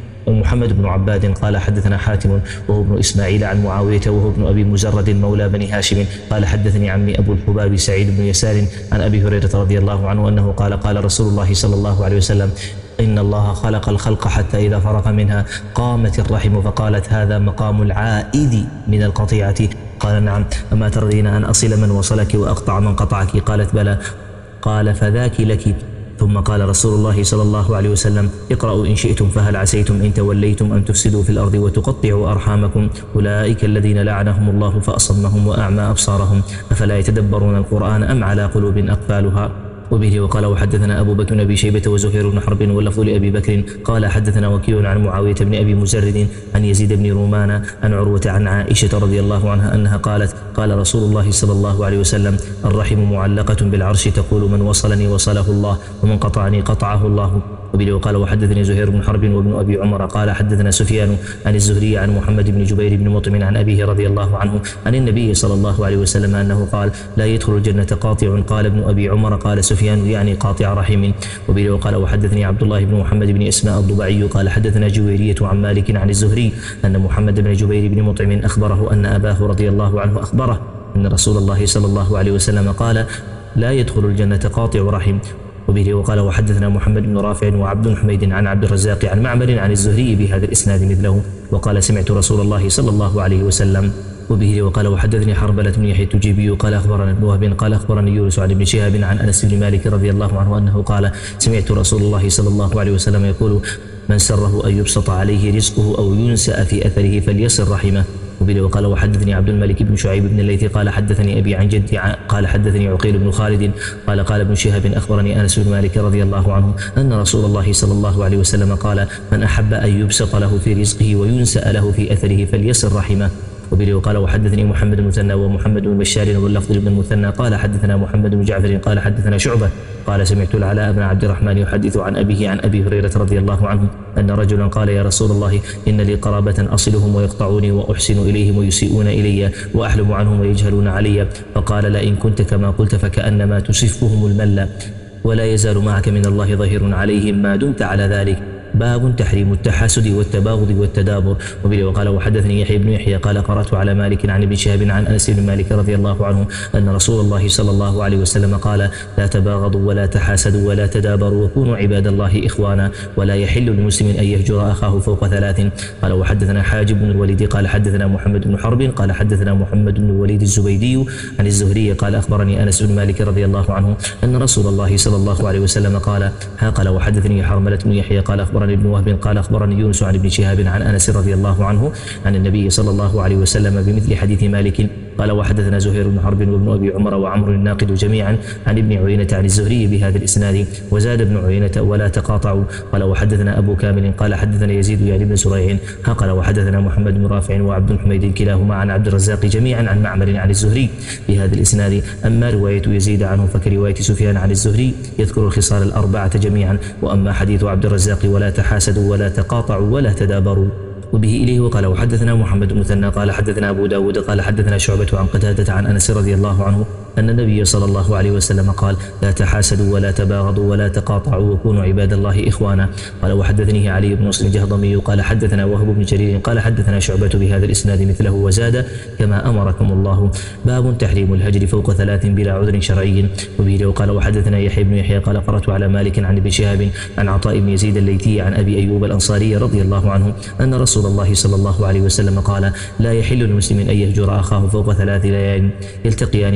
ومحمد بن عباد قال حدثنا حاتم وهو ابن إسماعيل عن معاوية وهو ابن أبي مزرد مولى بني هاشم قال حدثني عمي أبو الحباب سعيد بن يسار عن أبي هريرة رضي الله عنه أنه قال قال رسول الله صلى الله عليه وسلم إن الله خلق الخلق حتى إذا فرغ منها قامت الرحم فقالت هذا مقام العائد من القطيعة قال نعم أما ترضين أن أصل من وصلك وأقطع من قطعك قالت بلى قال فذاك لك. ثم قال رسول الله صلى الله عليه وسلم اقرأوا إن شئتم فهل عسيتم إن توليتم أن تفسدوا في الأرض وتقطعوا أرحامكم أولئك الذين لعنهم الله فأصمهم وأعمى أبصارهم أفلا يتدبرون القرآن أم على قلوب أقفالها. وبه وقال وحدثنا أبو بكر بن أبي شيبة وزهير بن حرب واللفظ لأبي بكر قال حدثنا وكيع عن معاوية بن أبي مزرد عن يزيد بن رومان عن عروة عن عائشة رضي الله عنها أنها قالت قال رسول الله صلى الله عليه وسلم الرحم معلقة بالعرش تقول من وصلني وصله الله ومن قطعني قطعه الله. وبه وقال وحدثني زهير بن حرب وابن أبي عمر قال حدثنا سفيان عن الزهري عن محمد بن جبير بن مطعم عن أبيه رضي الله عنه عن النبي صلى الله عليه وسلم أنه قال لا يدخل الجنة قاطع قال ابن أبي عمر قال سفيان يعني قاطع رحم. وبه وقال وحدثني عبد الله بن محمد بن إسماء الضبعي قال حدثنا جويرية عن مالك عن الزهري أن محمد بن جبير بن مطعم أخبره أن أباه رضي الله عنه أخبره أن رسول الله صلى الله عليه وسلم قال لا يدخل الجنة قاطع رحم. وبه وقال وحدثنا محمد بن رافع وعبد حميد عن عبد الرزاق عن معمر عن الزهري بهذا الإسناد مثله وقال سمعت رسول الله صلى الله عليه وسلم. وبه وقال وحدثني حربلة بن يحيى التجيبي قال أخبرنا ابن وهب قال أخبرني يونس عن ابن شهاب عن أنس بن مالك رضي الله عنه أنه قال سمعت رسول الله صلى الله عليه وسلم يقول من سره أن يبسط عليه رزقه أو ينسأ في أثره فليصل رحمه. وبه وقال وحدثني عبد الملك بن شعيب بن الليث قال حدثني أبي عن جدي قال حدثني عقيل بن خالد قال قال ابن شهاب أخبرني أنس بن مالك رضي الله عنه أن رسول الله صلى الله عليه وسلم قال من أحب أن يبسط له في رزقه وينسأ له في أثره فليصل رحمه. وبه وقال وحدثني محمد بن المثنى ومحمد بن بشار واللفظ بن المثنى قال حدثنا محمد بن جعفر قال حدثنا شعبة قال سمعت العلاء بن عبد الرحمن يحدث عن أبيه عن أبي هريرة رضي الله عنه أن رجلا قال يا رسول الله إن لي قرابة أصلهم ويقطعوني وأحسن إليهم ويسيئون إلي وأحلم عنهم ويجهلون علي فقال لئن كنت كما قلت فكأنما تسفهم المل ولا يزال معك من الله ظهير عليهم ما دمت على ذلك. باب تحريم التحاسد والتباغض والتدابر. وبه وقال وحدثني يحيى بن يحيى قال قرأت على مالك عن ابن شهاب عن أنس بن مالك رضي الله عنه أن رسول الله صلى الله عليه وسلم قال لا تباغضوا ولا تحاسدوا ولا تدابروا وكونوا عباد الله إخوانا ولا يحل لمسلم أن يهجر أخاه فوق ثلاث. قال وحدثنا حاجب بن الوليد قال حدثنا محمد بن حرب قال حدثنا محمد بن الوليد الزبيدي عن الزهري قال أخبرني أنس بن مالك رضي الله عنه أن رسول الله صلى الله عليه وسلم قال ها قال وحدثني حرملة بن يحيى قال أخبرني ابن وهب قال أخبرني يونس عن ابن شهاب عن أنس رضي الله عنه عن النبي صلى الله عليه وسلم بمثل حديث مالك. قال وحدثنا زهير بن حرب وابن أبي عمر وعمر الناقد جميعا عن ابن عيينة عن الزهري بهذا الإسناد وزاد ابن عيينة ولا تقاطعوا. قال وحدثنا أبو كامل قال حدثنا يزيد يعني بن زريع قال وحدثنا محمد بن رافع وعبد حميد كلاهما عن عبد الرزاق جميعا عن معمر عن الزهري بهذا الإسناد. أما رواية يزيد عنه فكرواية سفيان عن الزهري يذكر الخصال الأربعة جميعا وأما حديث عبد الرزاق ولا تحاسدوا ولا تقاطعوا ولا تدابروا. وبه إليه وقال وحدثنا محمد بن مثنى قال حدثنا أبو داود قال حدثنا شعبة عن قتادة عن أنس رضي الله عنه أن النبي صلى الله عليه وسلم قال لا تحاسدوا ولا تباغضوا ولا تقاطعوا وكونوا عباد الله إخوانا. قال وحدثنيه علي بن مسلم الجهضمي قال حدثنا وهب بن جرير قال حدثنا شعبة بهذا الإسناد مثله وزاد كما أمركم الله. باب تحريم الهجر فوق ثلاث بلا عذر شرعي. وبه وقال وحدثنا يحيى بن يحيى قال قرأت على مالك عن ابن شهاب عن عطاء بن يزيد الليثي عن أبي أيوب الأنصاري رضي الله عنه أن رسول الله صلى الله عليه وسلم قال لا يحل لمسلم أن يهجر أخاه فوق ثلاث ليال يلتقيان فيعرض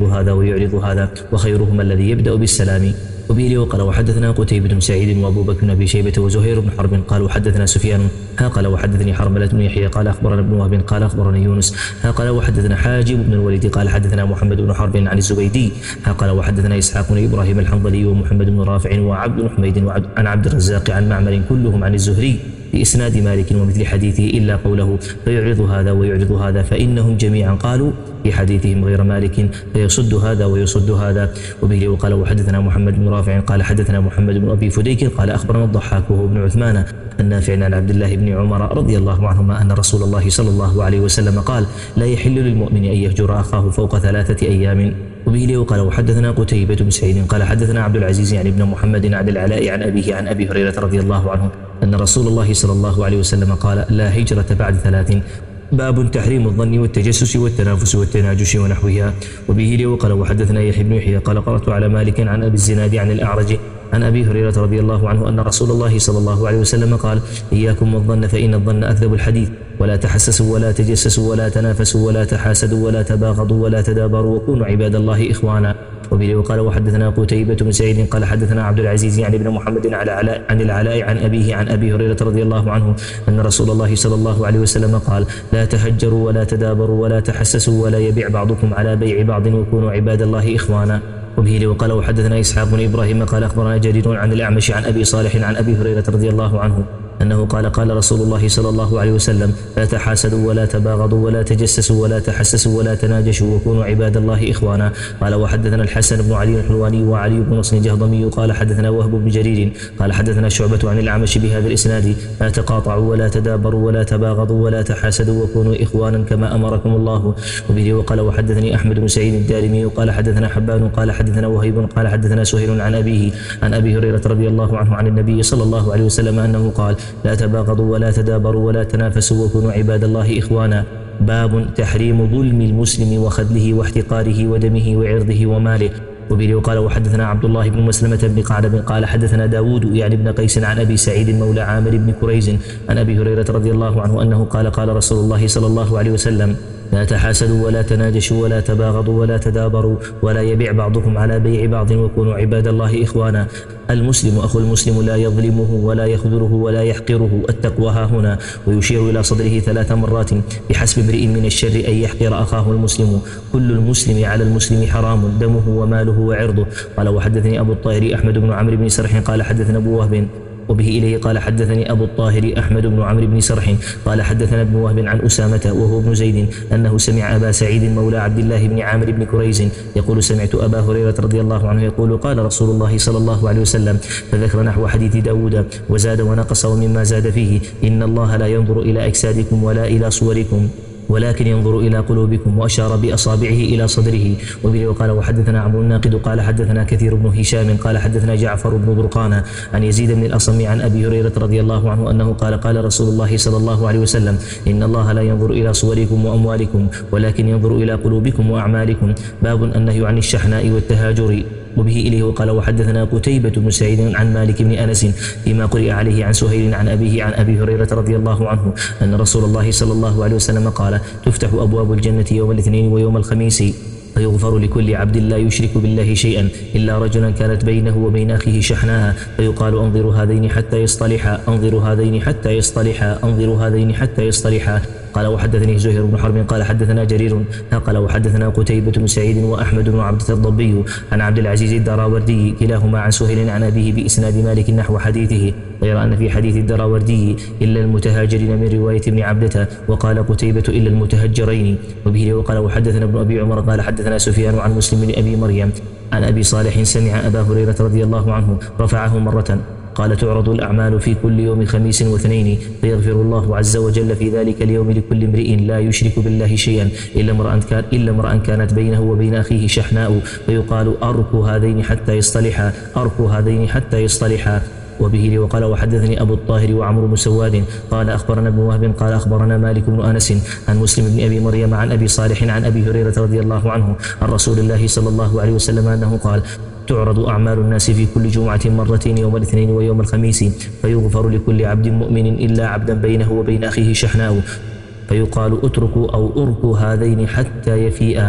هذا ويعرض هذا، وخيرهما الذي يبدأ بالسلام. وبه وقال وحدثنا قتيبة بن سعيد وابو بكر بن ابي شيبة وزهير بن حرب قال وحدثنا سفيان ها قال وحدثني حرملة بن يحيى قال اخبرنا ابن وهب قال اخبرني يونس ها قال وحدثنا حاجب بن الوليد قال حدثنا محمد بن حرب عن الزبيدي ها قال وحدثنا اسحاق بن ابراهيم الحنظلي ومحمد بن رافع وعبد بن حميد عن عبد الرزاق عن معمر كلهم عن الزهري بإسناد مالك ومثل حديثه إلا قوله فيعرض هذا ويعرض هذا، فإنهم جميعا قالوا في حديثهم غير مالك فيصد هذا ويصد هذا. وبه وقال وحدثنا محمد بن رافع قال حدثنا محمد بن أبي فديك قال أخبرنا الضحاك وهو ابن عثمان النافع عن عبد الله بن عمر رضي الله عنهما أن رسول الله صلى الله عليه وسلم قال لا يحل للمؤمن أن يهجر أخاه فوق ثلاثة أيام. وبه وقال وحدثنا قتيبة بن سعيد قال حدثنا عبد العزيز يعني ابن محمد عن العلاء عن أبيه عن أبي هريرة رضي الله عنه أن رسول الله صلى الله عليه وسلم قال لا هجرة بعد ثلاث. باب تحريم الظن والتجسس والتنافس والتناجش ونحوها. وبه وقال وحدثنا يحيى بن يحيى قال قرأت على مالك عن أبي الزناد عن الأعرج عن أبي هريرة رضي الله عنه أن رسول الله صلى الله عليه وسلم قال إياكم والظن فإن الظن أكذب الحديث، ولا تحسسوا ولا تجسسوا ولا تنافسوا ولا تحاسدوا ولا تباغضوا ولا تدابروا وكونوا عباد الله إخوانا. وبه وقال وحدثنا قتيبة بن سعيد قال حدثنا عبد العزيز يعني ابن محمد عن العلاء عن أبيه عن أبي هريرة رضي الله عنه أن رسول الله صلى الله عليه وسلم قال لا تهجروا ولا تدابروا ولا تحسسوا ولا يبيع بعضكم على بيع بعض وكونوا عباد الله إخوانا. وبه وقال وحدثنا إسحاق بن إبراهيم قال أخبرنا جرير عن الأعمش عن أبي صالح عن أبي هريرة رضي الله عنه أنه قال قال رسول الله صلى الله عليه وسلم لا تحاسدوا ولا تباغضوا ولا تجسسوا ولا تحسسوا ولا تناجشوا وكونوا عباد الله إخوانا. قال وحدثنا الحسن بن علي الحلواني وعلي بن نصر الجهضمي قال حدثنا وهب بن جرير قال حدثنا شعبة عن الأعمش بهذا الإسناد لا تقاطعوا ولا تدابروا ولا تباغضوا ولا تحاسدوا وكونوا إخوانا كما أمركم الله. وبه وقال وحدثني أحمد بن سعيد الدارمي قال حدثنا حبان قال حدثنا وهيب قال حدثنا سهيل عن أبيه عن أبي هريرة رضي الله عنه عن النبي صلى الله عليه وسلم أنه قال لا تباغضوا ولا تدابروا ولا تنافسوا وكونوا عباد الله إخوانا. باب تحريم ظلم المسلم وخذله واحتقاره ودمه وعرضه وماله. وبه وقال وحدثنا عبد الله بن مسلمة بن قعنب قال حدثنا داود يعني ابن قيس عن أبي سعيد مولى عامر بن كريز عن أبي هريرة رضي الله عنه أنه قال قال رسول الله صلى الله عليه وسلم لا تحاسدوا ولا تناجشوا ولا تباغضوا ولا تدابروا ولا يبيع بعضكم على بيع بعض وكونوا عباد الله إخوانا. المسلم أخو المسلم لا يظلمه ولا يخذله ولا يحقره، التقوى ها هنا، ويشير إلى صدره ثلاث مرات بحسب امرئ من الشر أن يحقر أخاه المسلم. كل المسلم على المسلم حرام دمه وماله وعرضه. قال وحدثني أبو الطاهر أحمد بن عمرو بن سرح قال حدثنا أبو وهب وبه إليه قال حدثني أبو الطاهر أحمد بن عمرو بن سرح قال حدثنا ابن وهب عن أسامة وهو ابن زيد أنه سمع أبا سعيد مولى عبد الله بن عامر بن كريز يقول سمعت أبا هريرة رضي الله عنه يقول قال رسول الله صلى الله عليه وسلم، فذكر نحو حديث داود وزاد ونقص ومما زاد فيه إن الله لا ينظر إلى أجسادكم ولا إلى صوركم ولكن ينظر إلى قلوبكم، وأشار بأصابعه إلى صدره. وبه وقال وحدثنا عمرو الناقد قال حدثنا كثير بن هشام قال حدثنا جعفر بن برقان عن يزيد بن الأصم عن أبي هريرة رضي الله عنه أنه قال قال رسول الله صلى الله عليه وسلم إن الله لا ينظر إلى صوركم وأموالكم ولكن ينظر إلى قلوبكم وأعمالكم. باب النهي عن الشحناء والتهاجر. وبه إليه وقال وحدثنا قتيبة بن سعيد عن مالك بن أنس فيما قرئ عليه عن سهيل عن أبيه عن أبي هريرة رضي الله عنه أن رسول الله صلى الله عليه وسلم قال تفتح أبواب الجنة يوم الاثنين ويوم الخميس فيغفر لكل عبد لا يشرك بالله شيئا إلا رجلا كانت بينه وبين أخيه شحناء فيقال أنظر هذين حتى يصطلحا أنظر هذين حتى يصطلحا أنظر هذين حتى يصطلحا. قال وحدثني زهير بن حرب قال حدثنا جرير قال وحدثنا قتيبة بن سعيد وأحمد بن عبد الضبي عن عبد العزيز الدراوردي كلاهما عن سهيل عن أبيه بإسناد مالك نحو حديثه، غير أن في حديث الدراوردي إلا المتهاجرين من رواية ابن عبدة، وقال قتيبة إلا المتهجرين. وبه وقال وحدثنا ابن أبي عمر قال حدثنا سفيان عن مسلم بن أبي مريم عن أبي صالح سمع أبا هريرة رضي الله عنه رفعه مرة قال تعرض الأعمال في كل يوم خميس واثنين فيغفر الله عز وجل في ذلك اليوم لكل امرئ لا يشرك بالله شيئا إلا امرأ كان إلا امرأ كانت بينه وبين أخيه شحناء فيقال أركوا هذين حتى يصطلحا أركوا هذين حتى يصطلحا. وبه وقال وحدثني أبو الطاهر وعمرو بن سواد قال أخبرنا ابن وهب قال أخبرنا مالك بن أنس عن مسلم بن أبي مريم عن أبي صالح عن أبي هريرة رضي الله عنه عن رسول الله صلى الله عليه وسلم أنه قال تعرض أعمال الناس في كل جمعة مرتين يوم الاثنين ويوم الخميس فيغفر لكل عبد مؤمن إلا عبدا بينه وبين أخيه شحناء فيقال اتركوا أو أركوا هذين حتى يفيئا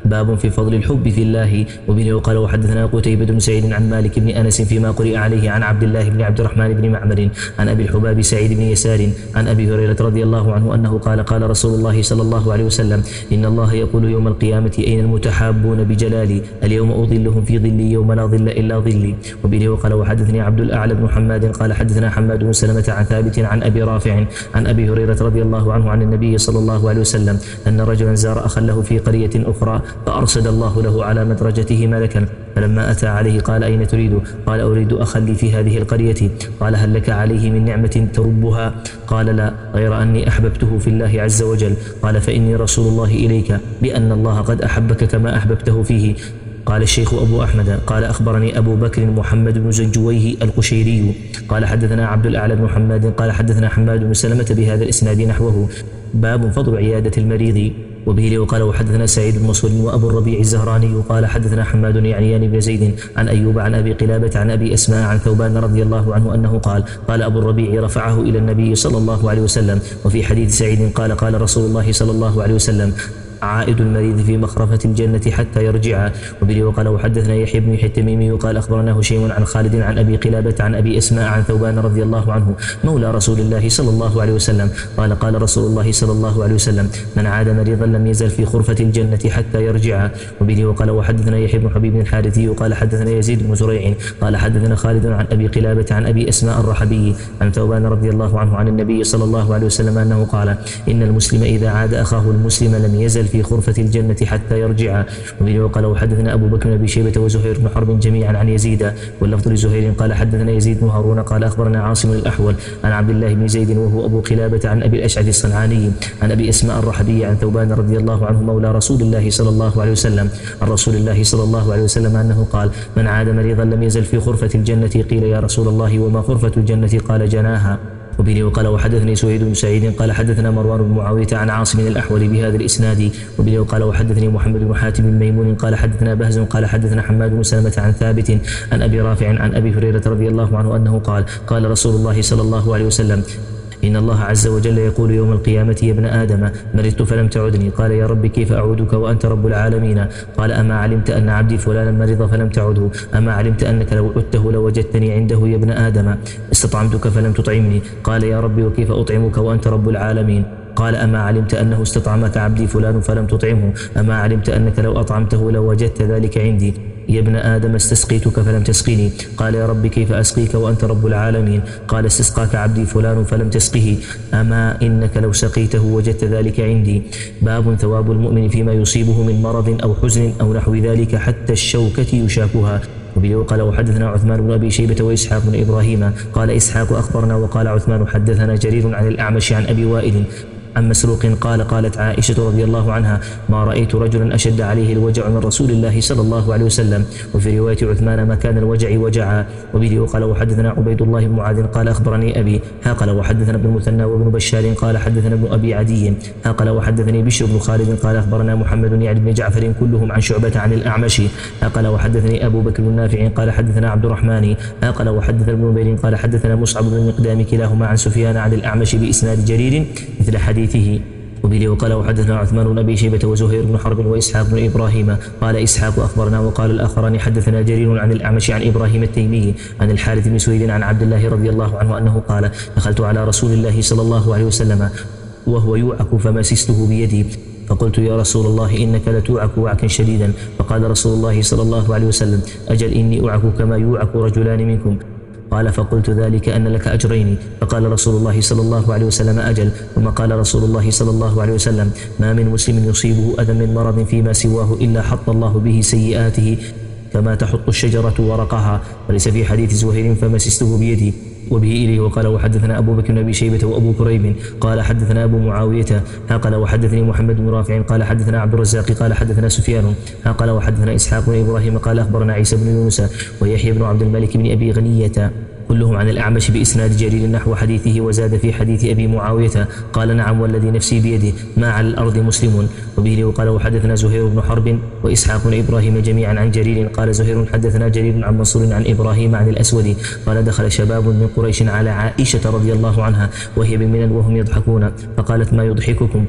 باب في فضل الحب في الله. وبه قال وحدثنا قتيبة بن سعيد عن مالك بن أنس فيما قرئ عليه عن عبد الله بن عبد الرحمن بن معمر عن أبي الحباب سعيد بن يسار عن أبي هريرة رضي الله عنه أنه قال قال رسول الله صلى الله عليه وسلم إن الله يقول يوم القيامة أين المتحابون بجلالي اليوم أظلهم في ظلي يوم لا ظل إلا ظلي. وبه قال وحدثني عبد الأعلى بن حماد قال حدثنا حماد بن سلمة عن ثابت عن أبي رافع عن أبي هريرة رضي الله عنه عن النبي صلى الله عليه وسلم أن رجلا زار أخا له في قرية أخرى فأرسل الله له على مدرجته ملكا فلما أتى عليه قال أين تريد؟ قال أريد أخا لي في هذه القرية. قال هل لك عليه من نعمة تربها؟ قال لا غير أني أحببته في الله عز وجل. قال فإني رسول الله إليك بأن الله قد أحبك كما أحببته فيه. قال الشيخ أبو أحمد قال أخبرني أبو بكر محمد بن زنجويه القشيري قال حدثنا عبد الأعلى بن حماد قال حدثنا حماد بن سلمة بهذا الإسناد نحوه. باب فضل عيادة المريض. وبه وقال وحدثنا سعيد بن منصور وأبو الربيع الزهراني قال حدثنا حماد يعنيان بن زيد عن أيوب عن أبي قلابة عن أبي أسماء عن ثوبان رضي الله عنه أنه قال قال أبو الربيع رفعه إلى النبي صلى الله عليه وسلم. وفي حديث سعيد قال قال رسول الله صلى الله عليه وسلم عائد المريض في مخرفة الجنة حتى يرجع. وبه وقال وحدثنا يحيى بن يحيى التميمي وقال أخبرنا هشيم عن خالد عن أبي قلابة عن أبي أسماء عن ثوبان رضي الله عنه مولى رسول الله صلى الله عليه وسلم قال قال رسول الله صلى الله عليه وسلم من عاد مريضا لم يزل في خرفة الجنة حتى يرجع. وبه وقال وحدثنا يحيى بن حبيب الحارثي وقال حدثنا يزيد بن زريع قال حدثنا خالد عن أبي قلابة عن أبي أسماء الرحبي عن ثوبان رضي الله عنه عن النبي صلى الله عليه وسلم أنه قال إن المسلم إذا عاد أخاه المسلم لم يزل في خرفة الجنة حتى يرجع. وبه وقال وحدثنا أبو بكر بن أبي شيبة وزهير بن حرب جميعا عن يزيد واللفظ لزهير قال حدثنا يزيد بن هارون قال أخبرنا عاصم الأحول عن عبد الله بن زيد وهو أبو قلابة عن أبي الأشعث الصنعاني عن أبي أسماء الرحبي عن ثوبان رضي الله عنه مولى رسول الله صلى الله عليه وسلم عن رسول الله صلى الله عليه وسلم أنه قال من عاد مريضا لم يزل في خرفة الجنة. قيل يا رسول الله وما خرفة الجنة؟ قال جناها. وبه وقال وحدثني سويد بن سعيد قال حدثنا مروان بن معاوية عن عاصم الأحول بهذا الإسناد. وبه وقال وحدثني محمد بن حاتم بن ميمون قال حدثنا بهز قال حدثنا حماد بن سلمة عن ثابت عن أبي رافع عن أبي هريرة رضي الله عنه أنه قال قال رسول الله صلى الله عليه وسلم إن الله عز وجل يقول يوم القيامة يا ابن آدم مرضت فلم تعدني. قال يا رب كيف أعودك وأنت رب العالمين؟ قال أما علمت أن عبدي فلانا مرض فلم تعده؟ أما علمت أنك لو عدته لوجدتني عنده يا ابن آدم؟ استطعمتك فلم تطعمني. قال يا رب وكيف أطعمك وأنت رب العالمين؟ قال أما علمت أنه استطعمك عبدي فلان فلم تطعمه؟ أما علمت أنك لو أطعمته لوجدت ذلك عندي؟ يا ابن آدم استسقيتك فلم تسقني. قال يا رب كيف أسقيك وأنت رب العالمين؟ قال استسقاك عبدي فلان فلم تسقه. أما إنك لو سقيته وجدت ذلك عندي. باب ثواب المؤمن فيما يصيبه من مرض أو حزن أو نحو ذلك حتى الشوكة يشاكها. وبه قال وحدثنا عثمان بن أبي شيبة وإسحاق بن إبراهيم قال إسحاق أخبرنا وقال عثمان حدثنا جرير عن الأعمش عن أبي وائل عن مسروق قال قالت عائشة رضي الله عنها ما رأيت رجلا أشد عليه الوجع من رسول الله صلى الله عليه وسلم. وفي رواية عثمان ما كان الوجع وجعا. وبه قال وحدثنا عبيد الله بن معاذ قال أخبرني أبي ها قال وحدثنا ابن المثنى وابن بشار قال حدثنا ابن أبي عدي ها قال وحدثني بشر بن خالد قال أخبرنا محمد يعني بن جعفر كلهم عن شعبة عن الأعمش ها قال وحدثني أبو بكر النافع قال حدثنا عبد الرحمن ها قال وحدثنا ابن نبيل قال حدثنا مصعب بن المقدام كلاهما عن سفيان عن الأعمش بإسناد جرير مثل حديث وبه وقال وحدثنا عثمان بن أبي شيبة وزهير بن حرب وإسحاق بن إبراهيم قال إسحاق أخبرنا وقال الآخران حدثنا جرير عن الأعمش عن إبراهيم التيمي عن الحارث بن سويد عن عبد الله رضي الله عنه أنه قال دخلت على رسول الله صلى الله عليه وسلم وهو يوعك فمسسته بيدي فقلت يا رسول الله إنك لتوعك وعكا شديدا. فقال رسول الله صلى الله عليه وسلم أجل إني أوعك كما يوعك رجلان منكم. قال فقلت ذلك أن لك أجرين. فقال رسول الله صلى الله عليه وسلم أجل. ثم قال رسول الله صلى الله عليه وسلم ما من مسلم يصيبه أذى من مرض فيما سواه إلا حط الله به سيئاته كما تحط الشجرة ورقها. وليس في حديث زهير فمسسته بيدي. وبه إليه وقال وحدثنا أبو بكر بن أبي شيبة وأبو كريب قال حدثنا أبو معاوية ها قال وحدثني محمد بن رافع قال حدثنا عبد الرزاق قال حدثنا سفيان ها قال وحدثنا إسحاق بن إبراهيم قال أخبرنا عيسى بن يونس ويحيى بن عبد الملك بن أبي غنية كلهم عن الأعمش بإسناد جرير نحو حديثه وزاد في حديث أبي معاوية قال نعم والذي نفسي بيده ما على الأرض مسلم. وبه وقال وحدثنا زهير بن حرب وإسحاق بن إبراهيم جميعا عن جرير قال زهير حدثنا جرير عن منصور عن إبراهيم عن الأسود قال دخل شباب من قريش على عائشة رضي الله عنها وهي بمنى وهم يضحكون فقالت ما يضحككم؟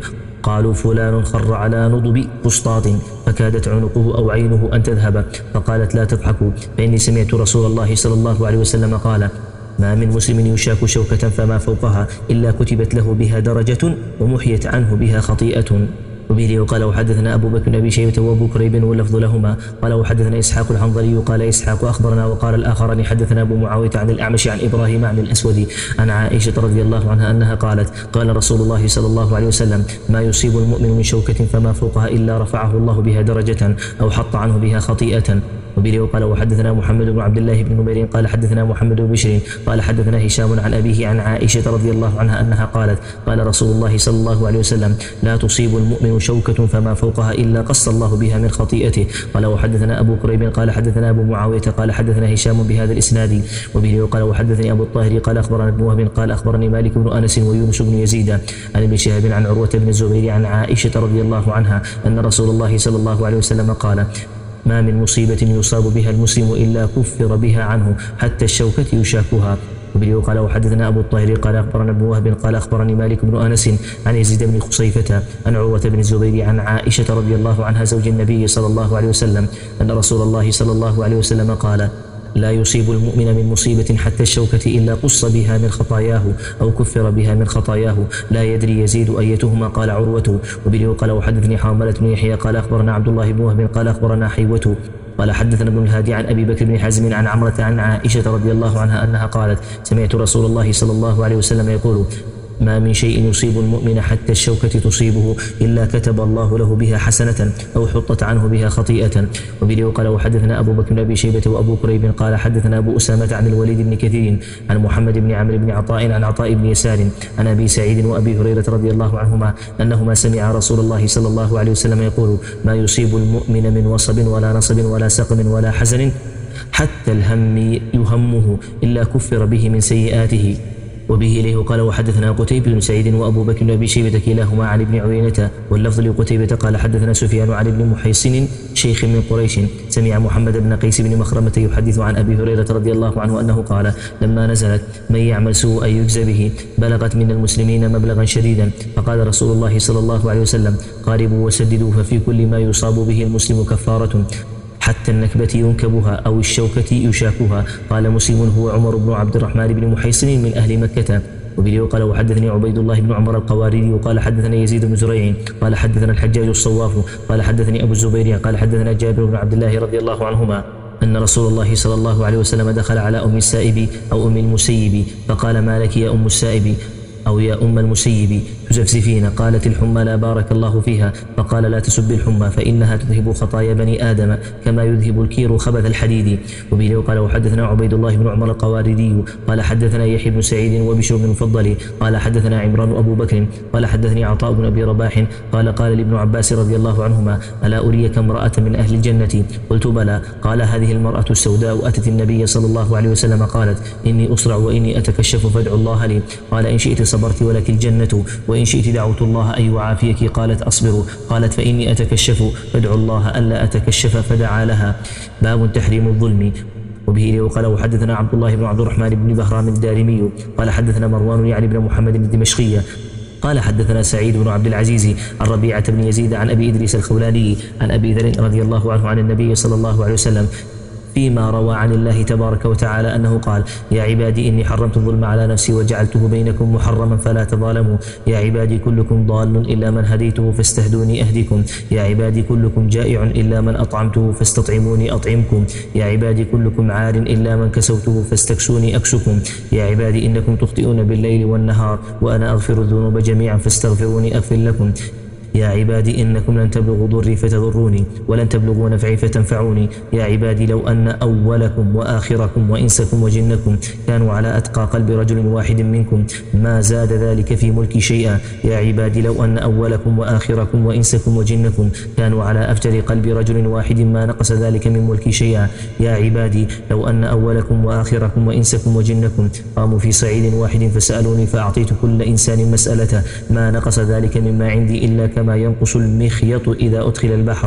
قالوا فلان خر على نضب فسطاط فكادت عنقه أو عينه أن تذهب، فقالت لا تضحكوا فإني سمعت رسول الله صلى الله عليه وسلم قال ما من مسلم يشاك شوكة فما فوقها إلا كتبت له بها درجة ومحيت عنه بها خطيئة. وبه وقال وحدثنا أبو بكر بن أبي شيبة وأبو كريب واللفظ لهما قال وحدثنا إسحاق الحنظلي قال إسحاق أخبرنا وقال الآخران حدثنا أبو معاوية عن الأعمش عن إبراهيم عن الأسود عن عائشة رضي الله عنها أنها قالت قال رسول الله صلى الله عليه وسلم ما يصيب المؤمن من شوكة فما فوقها إلا رفعه الله بها درجة أو حط عنه بها خطيئة. وبه وقال وحدثنا محمد بن عبد الله بن نمير قال حدثنا محمد بن بشر قال حدثنا هشام عن أبيه عن عائشة رضي الله عنها أنها قالت قال رسول الله صلى الله عليه وسلم لا تصيب المؤمن شوكة فما فوقها إلا قص الله بها من خطيئته. قال وحدثنا أبو كريب قال حدثنا أبو معاوية قال حدثنا هشام بهذا الإسناد. وبه وقال وحدثني أبو الطاهر قال أخبرنا ابن وهب قال أخبرني مالك بن أنس ويونس بن يزيد عن ابن شهاب عن عروة بن الزبير عن عائشة رضي الله عنها أن رسول الله صلى الله عليه وسلم قال ما من مصيبة يصاب بها المسلم إلا كفر بها عنه حتى الشوكة يشاكها. وبه قال وحدثنا أبو الطاهر قال أخبرنا ابن وهب قال أخبرني مالك بن أنس عن يزيد بن خصيفة عن عروة بن الزبير عن عائشة رضي الله عنها زوج النبي صلى الله عليه وسلم أن رسول الله صلى الله عليه وسلم قال لا يصيب المؤمن من مصيبة حتى الشوكة إلا قص بها من خطاياه أو كفر بها من خطاياه لا يدري يزيد أيتهما قال عروة. وبه قال وحدثني حرملة بن يحيى قال أخبرنا عبد الله بن وهب قال أخبرنا حيوة قال حدثنا ابن الهادي عن أبي بكر بن حزم عن عمرة عن عائشة رضي الله عنها أنها قالت سمعت رسول الله صلى الله عليه وسلم يقول ما من شيء يصيب المؤمن حتى الشوكة تصيبه إلا كتب الله له بها حسنة أو حطت عنه بها خطيئة. وبه قال وحدثنا أبو بكر بن أبي شيبة وأبو كريب قال حدثنا أبو أسامة عن الوليد بن كثير عن محمد بن عمرو بن عطاء عن عطاء بن يسار عن أبي سعيد وأبي هريرة رضي الله عنهما أنهما سمع رسول الله صلى الله عليه وسلم يقول ما يصيب المؤمن من وصب ولا نصب ولا سقم ولا حزن حتى الهم يهمه إلا كفر به من سيئاته. وبه إليه قال وحدثنا قتيبة بن سعيد وأبو بكر بن أبي شيبة كلاهما عن ابن عيينة واللفظ لقتيبة قال حدثنا سفيان عن ابن محيصن شيخ من قريش سمع محمد بن قيس بن مخرمة يحدث عن أبي هريرة رضي الله عنه أنه قال لما نزلت من يعمل سوءا يجزى به بلغت من المسلمين مبلغا شديدا فقال رسول الله صلى الله عليه وسلم قاربوا وسددوا ففي كل ما يصاب به المسلم كفارة حتى النكبة ينكبها أو الشوكة يشاكها. قال مسلم هو عمر بن عبد الرحمن بن محيصن من أهل مكة. وبه قال وحدثني عبيد الله بن عمر القواريري قال حدثني يزيد بن زريع قال حدثنا الحجاج الصواف قال حدثني أبو الزبير قال حدثنا جابر بن عبد الله رضي الله عنهما أن رسول الله صلى الله عليه وسلم دخل على أم السائب أو أم المسيب فقال ما لك يا أم السائب أو يا أم المسيب تزفزفين؟ قالت الحمى لا بارك الله فيها. فقال لا تسب الحمى فإنها تذهب خطايا بني آدم كما يذهب الكير خبث الحديد. وبه قال وحدثنا عبيد الله بن عمر القواردي قال حدثنا يحيى بن سعيد وبشر بن المفضل قال حدثنا عمران أبو بكر قال حدثني عطاء بن أبي رباح قال قال لابن عباس رضي الله عنهما ألا أريك امرأة من أهل الجنة؟ قلت بلى. قال هذه المرأة السوداء أتت النبي صلى الله عليه وسلم قالت إني أسرع وإني أتكشف فادعوا الله لي. قال إن شئت صبرت ولك الجنة وإن شئت دعوت الله أن يعافيك. قالت أصبر. قالت فإني أتكشف فادعوا الله ألا أتكشف فدعا لها. باب تحريم الظلم. وبه قال وحدثنا عبد الله بن عبد الرحمن بن بهرام الدارمي قال حدثنا مروان يعني بن محمد الدمشقي قال حدثنا سعيد بن عبد العزيز عن ربيعة بن يزيد عن أبي إدريس الخولاني عن أبي ذر رضي الله عنه عن النبي صلى الله عليه وسلم فيما روى عن الله تبارك وتعالى أنه قال يا عبادي إني حرمت الظلم على نفسي وجعلته بينكم محرما فلا تظالموا. يا عبادي كلكم ضال إلا من هديته فاستهدوني أهدكم. يا عبادي كلكم جائع إلا من أطعمته فاستطعموني أطعمكم. يا عبادي كلكم عار إلا من كسوته فاستكسوني أكسكم. يا عبادي إنكم تخطئون بالليل والنهار وأنا أغفر الذنوب جميعا فاستغفروني أغفر لكم. يا عبادي إنكم لن تبلغوا ضري فتضروني ولن تبلغوا نفعي فتنفعوني. يا عبادي لو أن أولكم وآخركم وإنسكم وجنكم كانوا على أتقى قلب رجل واحد منكم ما زاد ذلك في ملكي شيئا. يا عبادي لو أن أولكم وآخركم وإنسكم وجنكم كانوا على أفجر قلب رجل واحد ما نقص ذلك من ملكي شيئا. يا عبادي لو أن أولكم وآخركم وإنسكم وجنكم قاموا في صعيد واحد فسألوني فأعطيت كل إنسان مسألته ما نقص ذلك مما عندي إلا كما ينقص المخيط إذا أدخل البحر.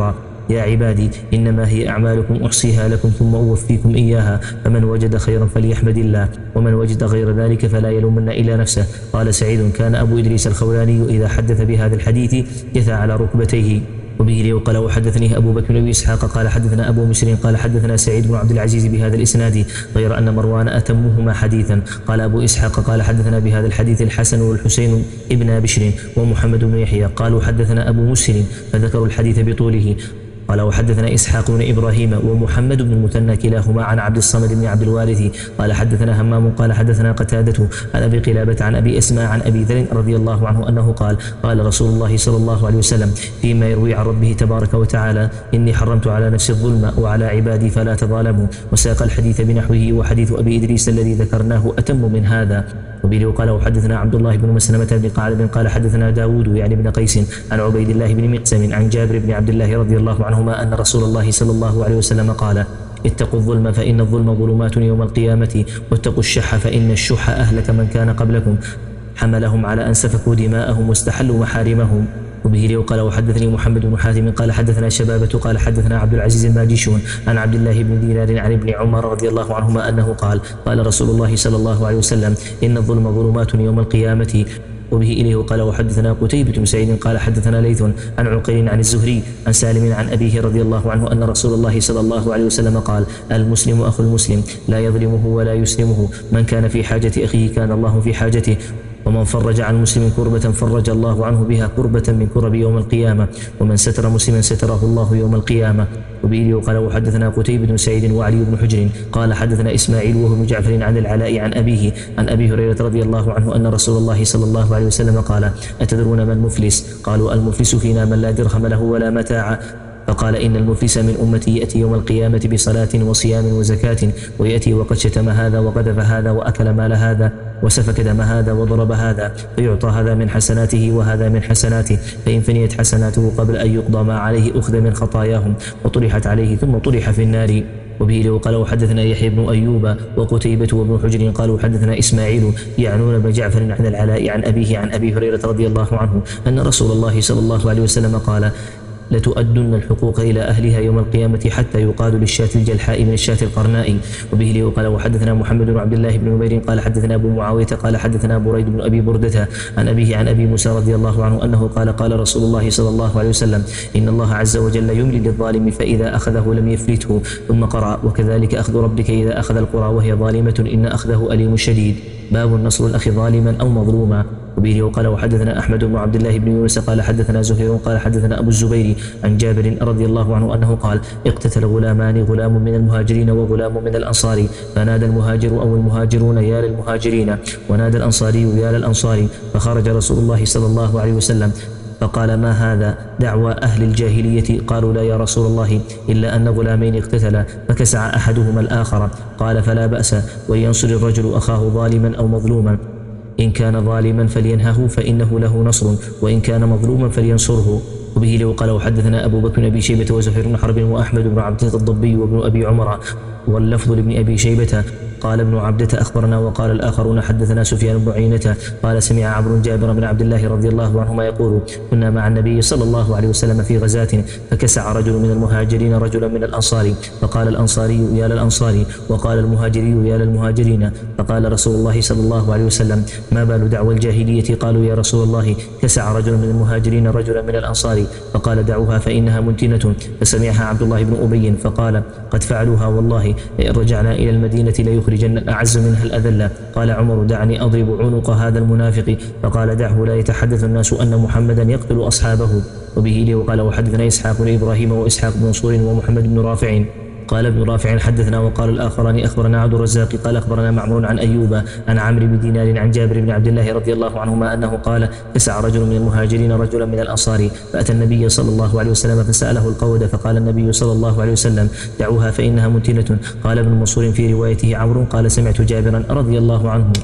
يا عبادي إنما هي أعمالكم أحصيها لكم ثم أوفيكم إياها، فمن وجد خيرا فليحمد الله، ومن وجد غير ذلك فلا يلومن إلا نفسه. قال سعيد: كان أبو إدريس الخولاني إذا حدث بهذا الحديث جثى على ركبتيه. وبه قال وحدثني أبو بكر بن إسحاق قال حدثنا أبو مسلم قال حدثنا سعيد بن عبد العزيز بهذا الإسناد، غير أن مروان أتمهما حديثا. قال أبو إسحاق قال حدثنا بهذا الحديث الحسن والحسين ابن بشر ومحمد بن يحيى قالوا حدثنا أبو مسلم فذكروا الحديث بطوله. قال وحدثنا إسحاق بن إبراهيم ومحمد بن المثنى كلاهما عن عبد الصمد بن عبد الوارث قال حدثنا همام قال حدثنا قتادة عن أبي قلابة عن أبي أسماء عن أبي ذر رضي الله عنه أنه قال: قال رسول الله صلى الله عليه وسلم فيما يروي عن ربه تبارك وتعالى: إني حرمت على نفسي الظلم وعلى عبادي فلا تظالموا. وساق الحديث بنحوه، وحديث أبي إدريس الذي ذكرناه أتم من هذا. وبه قال وحدثنا عبد الله بن مسلمة بن قعب قال حدثنا داود يعني بن قيس عن عبيد الله بن مقسم عن جابر بن عبد الله رضي الله عنهما أن رسول الله صلى الله عليه وسلم قال: اتقوا الظلم فإن الظلم ظلمات يوم القيامة، واتقوا الشح فإن الشح أهلك من كان قبلكم، حملهم على أن سفكوا دماءهم واستحلوا محارمهم. وبه قال وحدثني محمد بن حاتم قال حدثنا شبابة قال حدثنا عبد العزيز الماجشون عن عبد الله بن دينار عن ابن عمر رضي الله عنهما أنه قال: قال رسول الله صلى الله عليه وسلم: إن الظلم ظلمات يوم القيامة. وبه إليه قال وحدثنا قتيبة بن سعيد قال حدثنا ليث عن عقيل عن الزهري عن سالم عن أبيه رضي الله عنه أن رسول الله صلى الله عليه وسلم قال: المسلم أخو المسلم لا يظلمه ولا يسلمه، من كان في حاجة أخيه كان الله في حاجته، ومن فرج عن مسلم كربة فرج الله عنه بها كربة من كرب يوم القيامة، ومن ستر مسلما ستره الله يوم القيامة. وبه قال وحدثنا قتيبة بن سعيد وعلي بن حجر قال حدثنا إسماعيل وهو بن جعفر عن العلاء عن أبيه عن أبي هريرة رضي الله عنه أن رسول الله صلى الله عليه وسلم قال: أتدرون ما المفلس؟ قالوا: المفلس فينا من لا درهم له ولا متاع. فقال: إن المفلس من أمتي يأتي يوم القيامة بصلاة وصيام وزكاة، ويأتي وقد شتم هذا وقذف هذا وأكل مال هذا وسفك دم هذا وضرب هذا، فيعطى هذا من حسناته وهذا من حسناته، فإن فنيت حسناته قبل أن يقضى ما عليه أخذ من خطاياهم وطرحت عليه ثم طرح في النار. وبه قال وحدثنا يحيى بن أيوب وقتيبة وابن حجر قالوا حدثنا إسماعيل يعنون بن جعفر عن العلاء عن أبيه عن أبي هريرة رضي الله عنه أن رسول الله صلى الله عليه وسلم قال: لتؤدن الحقوق إلى أهلها يوم القيامة حتى يقاد للشاة الجلحاء من الشاة القرناء. وبه قال وحدثنا محمد بن عبد الله بن عمير قال حدثنا أبو معاوية قال حدثنا بريد بن أبي بردة عن أبيه عن أبي موسى رضي الله عنه أنه قال: قال رسول الله صلى الله عليه وسلم: إن الله عز وجل يملي للظالم فإذا أخذه لم يفلته. ثم قرأ: وكذلك أخذ ربك إذا أخذ القرى وهي ظالمة إن أخذه أليم شديد. باب النصر الأخ ظالما أو مظلوما. وبه وقال وحدثنا أحمد بن عبد الله بن يونس قال حدثنا زهير قال حدثنا أبو الزبير عن جابر رضي الله عنه أنه قال: اقتتل غلامان، غلام من المهاجرين وغلام من الأنصار، فنادى المهاجر أو المهاجرون: يا للمهاجرين، ونادى الأنصاري: يا للأنصار، فخرج رسول الله صلى الله عليه وسلم فقال: ما هذا؟ دعوى أهل الجاهلية. قالوا: لا يا رسول الله، إلا أن غلامين اقتتلا فكسع أحدهما الآخر. قال: فلا بأس، وينصر الرجل أخاه ظالما أو مظلوما، إن كان ظالما فلينهه فإنه له نصر، وإن كان مظلوما فلينصره. وبه لو قال وحدثنا أبو بكر بن أبي شيبة وزهير بن حرب وأحمد بن عبدة الضبي وابن أبي عمر، واللفظ لابن أبي شيبة. قال ابن عبدة: أخبرنا. وقال الآخرون: حدثنا سفيان بن عيينة قال: سمع عمرو جابر بن عبد الله رضي الله عنهما يقول: كنا مع النبي صلى الله عليه وسلم في غزاة، فكسع رجل من المهاجرين رجلا من الأنصار، فقال الأنصاري: يا للأنصاري، وقال المهاجري: يا للمهاجرين. فقال رسول الله صلى الله عليه وسلم: ما بال دعوى الجاهلية؟ قالوا: يا رسول الله، كسع رجل من المهاجرين رجلا من الأنصار. فقال: دعوها فإنها منتنة. فسمعها عبد الله بن أبي فقال: قد فعلوها والله، لئن رجعنا إلى المدينة ليخرجن الأعز منها الأذل. قال عمر: دعني أضرب عنق هذا المنافق. فقال: دعه، لا يتحدث الناس أن محمدا يقتل أصحابه. وبه لي وقال وحدثنا إسحاق بن إبراهيم وإسحاق بن منصور ومحمد بن رافع. قال ابن رافع: حدثنا. وقال الآخران: أخبرنا عبد الرزاق قال أخبرنا معمر عن أيوب عن عمرو بن دينار عن جابر بن عبد الله رضي الله عنهما أنه قال: كسع رجل من المهاجرين رجلا من الأنصار، فأتى النبي صلى الله عليه وسلم فسأله القود، فقال النبي صلى الله عليه وسلم: دعوها فإنها منتنة. قال ابن منصور في روايته عمرو قال: سمعت جابرا رضي الله عنه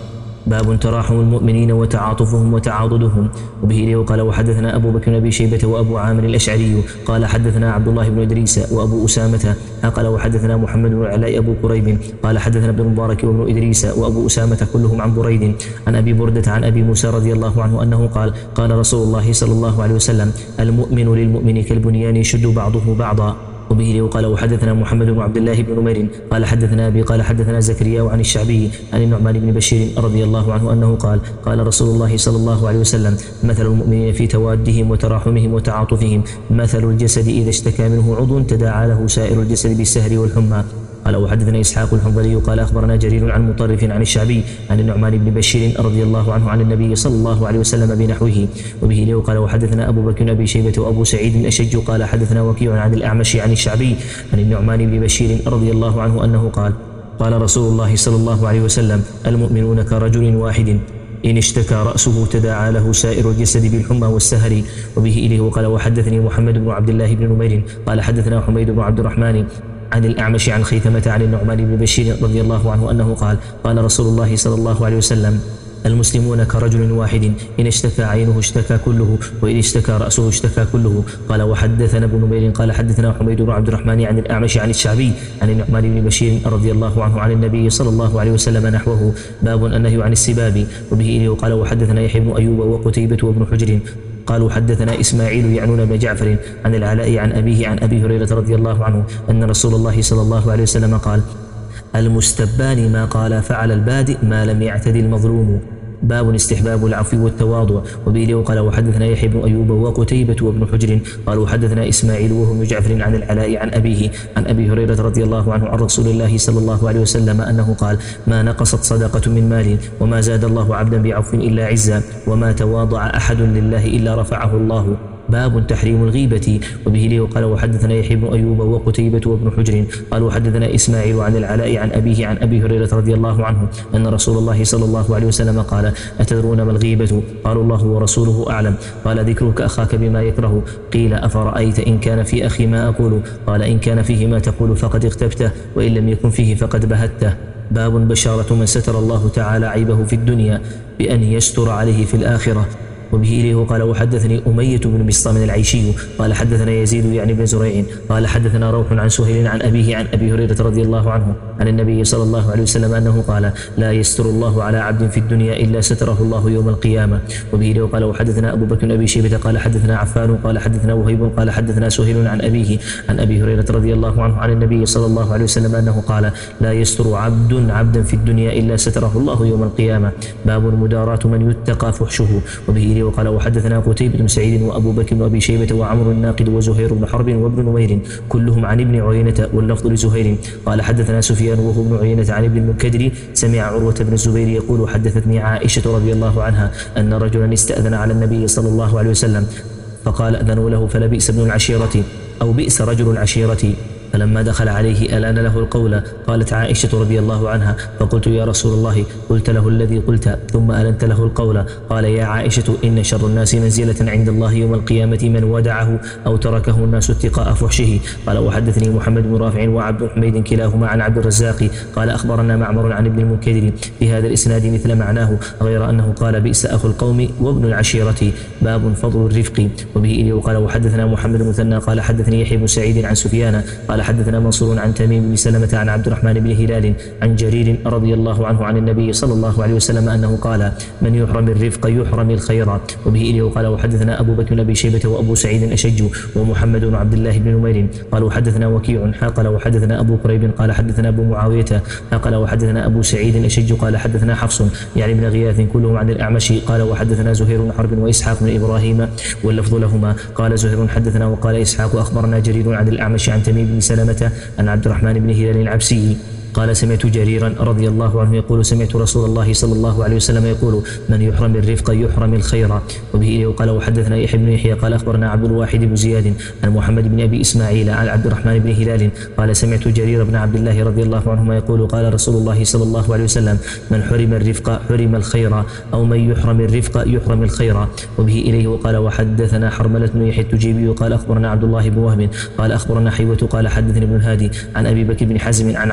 باب تراحم المؤمنين وتعاطفهم وتعاضدهم. وبه إليه قال وحدثنا أبو بكر بن أبي شيبة وأبو عامر الأشعري قال حدثنا عبد الله بن إدريس وأبو أسامة قال وحدثنا محمد بن العلاء أبو كريب قال حدثنا ابن المبارك وابن إدريس وأبو أسامة كلهم عن بريد عن أبي بردة عن أبي موسى رضي الله عنه أنه قال قال رسول الله صلى الله عليه وسلم المؤمن للمؤمن كالبنيان يشد بعضه بعضا. وبه قال وحدثنا محمد بن عبد الله بن نمير قال حدثنا أبي قال حدثنا زكريا عن الشعبي عن النعمان بن بشير رضي الله عنه أنه قال قال رسول الله صلى الله عليه وسلم مثل المؤمنين في توادهم وتراحمهم وتعاطفهم مثل الجسد إذا اشتكى منه عضو تداعى له سائر الجسد بالسهر والحمى. قال وحدثنا إسحاق الحنظلي قال أخبرنا جرير عن مطرف عن الشعبي عن النعمان بن بشير رضي الله عنه عن النبي صلى الله عليه وسلم بنحوه. وبه له قال وحدثنا أبو بكر أبي شيبة وأبو سعيد الأشج قال حدثنا وكيع عن الأعمش عن الشعبي عن النعمان بن بشير رضي الله عنه أنه قال قال رسول الله صلى الله عليه وسلم المؤمنون كرجل واحد إن اشتكى رأسه تداعى له سائر الجسد بالحمى والسهر. وبه إليه قال وحدثني محمد بن عبد الله بن نمير قال حدثنا حميد بن عبد الرحمن عن الأعمش عن خيثمة عن النعمان بن بشير رضي الله عنه أنه قال قال رسول الله صلى الله عليه وسلم المسلمون كرجل واحد إن اشتكى عينه اشتكى كله وإن اشتكى رأسه اشتكى كله. قال وحدثنا ابن نمير قال حدثنا حميد بن عبد الرحمن عن الأعمش عن الشعبي عن النعمان بن بشير رضي الله عنه عن النبي صلى الله عليه وسلم نحوه. باب النهي عن السباب. وبه إليه قال وحدثنا يحيى بن أيوب وقتيبة وابن حجر قالوا حدثنا إسماعيل يعنون بن جعفر عن العلاء عن أبيه عن أبي هريرة رضي الله عنه أن رسول الله صلى الله عليه وسلم قال المستبان ما قال فعل البادئ ما لم يعتد المظلوم. باب استحباب العفو والتواضع. وبه قال وحدثنا يحيى بن أيوب وقتيبة وابن حجر قالوا حدثنا إسماعيل وهو بن جعفر عن العلاء عن أبيه عن أبي هريرة رضي الله عنه عن رسول الله صلى الله عليه وسلم أنه قال ما نقصت صدقة من مال وما زاد الله عبدا بعفو إلا عزا وما تواضع أحد لله إلا رفعه الله. باب تحريم الغيبة. وبه لي قال وحدثنا يحيى بن أيوب وقتيبة وابن حجر قالوا حدثنا إسماعيل عن العلاء عن أبيه عن أبي هريرة رضي الله عنه أن رسول الله صلى الله عليه وسلم قال أتدرون ما الغيبة؟ قالوا الله ورسوله أعلم. قال ذكرك أخاك بما يكره. قيل أفرأيت إن كان في أخي ما أقول؟ قال إن كان فيه ما تقول فقد اغتبته وإن لم يكن فيه فقد بهته. باب بشارة من ستر الله تعالى عيبه في الدنيا بأن يستر عليه في الآخرة. وبه إليه قال وحدثني أمية بن بسطام العيشي قال حدثنا يزيد يعني بن زريع قال حدثنا روح عن سهيل عن أبيه عن أبي هريرة رضي الله عنه عن النبي صلى الله عليه وسلم أنه قال لا يستر الله على عبد في الدنيا إلا ستره الله يوم القيامة. وبه إليه قال وحدثنا أبو بكر أبي شيبة قال حدثنا عفان قال حدثنا وهيب قال حدثنا سهيل عن أبيه عن أبي هريرة رضي الله عنه عن النبي صلى الله عليه وسلم أنه قال لا يستر عبد عبدا في الدنيا إلا ستره الله يوم القيامة. باب مداراة من يتقى فحشه. وبه إليه وقال وحدثنا قتيبة بن سعيد وأبو بكر بن أبي شيبة وعمر الناقد وزهير بن حرب وابن نمير كلهم عن ابن عيينة واللفظ لزهير. قال حدثنا سفيان وهو ابن عيينة عن ابن المنكدر سمع عروة بن الزبير يقول حدثتني عائشة رضي الله عنها أن رجلا استأذن على النبي صلى الله عليه وسلم فقال أذنوا له فلبئس ابن العشيرة أو بئس رجل العشيرة. فلما دخل عليه ألان له القول. قالت عائشة رضي الله عنها فقلت يا رسول الله قلت له الذي قلت ثم ألنت له القول؟ قال يا عائشة إن شر الناس منزلة عند الله يوم القيامة من ودعه أو تركه الناس اتقاء فحشه. قال وحدثني محمد بن رافع وعبد حميد كلاهما عن عبد الرزاق قال أخبرنا معمر عن ابن المنكدر في هذا الإسناد مثل معناه غير أنه قال بئس أخو القوم وابن العشيرة. باب فضل الرفق. وبه إليه قال وحدثنا محمد بن مثنى قال حدثني يحيى بن سعيد عن سفيان قال حدثنا منصور عن تميم بن سلمة عن عبد الرحمن بن هلال عن جرير رضي الله عنه عن النبي صلى الله عليه وسلم أنه قال من يحرم الرفق يحرم الخير. وبه إليه قال وحدثنا أبو بكر بن أبي شيبة وأبو سعيد الأشج ومحمد بن عبد الله بن نمير قالوا حدثنا وكيع قال وحدثنا أبو كريب قال حدثنا أبو معاوية قال وحدثنا أبو سعيد الأشج قال حدثنا حفص يعني بن غياث كلهم عن الأعمش قال وحدثنا زهير بن حرب وإسحاق بن إبراهيم واللفظ لهما. قال زهير حدثنا وقال إسحاق أخبرنا جرير عن الأعمش عن تميم بن سلمة عن عبد الرحمن بن هلال العبسي قال سمعت جريرا رضي الله عنه يقول سمعت رسول الله صلى الله عليه وسلم يقول من يحرم الرفق يحرم الخير. وبه قال وحدثنا يحيى بن يحيى قال أخبرنا عبد الواحد بن زياد عن محمد بن أبي إسماعيل عن عبد الرحمن بن هلال قال سمعت جرير بن عبد الله رضي الله عنهما يقول قال رسول الله صلى الله عليه وسلم من حرم الرفق حرم الخير أو من يحرم الرفق يحرم الخير. وبه إليه وقال وحدثنا حرملة بن يحيى التجيبي قال أخبرنا عبد الله بن وهب قال أخبرنا حيوة قال حدثني ابن الهادي عن أبي بكر بن حزم عن عمرة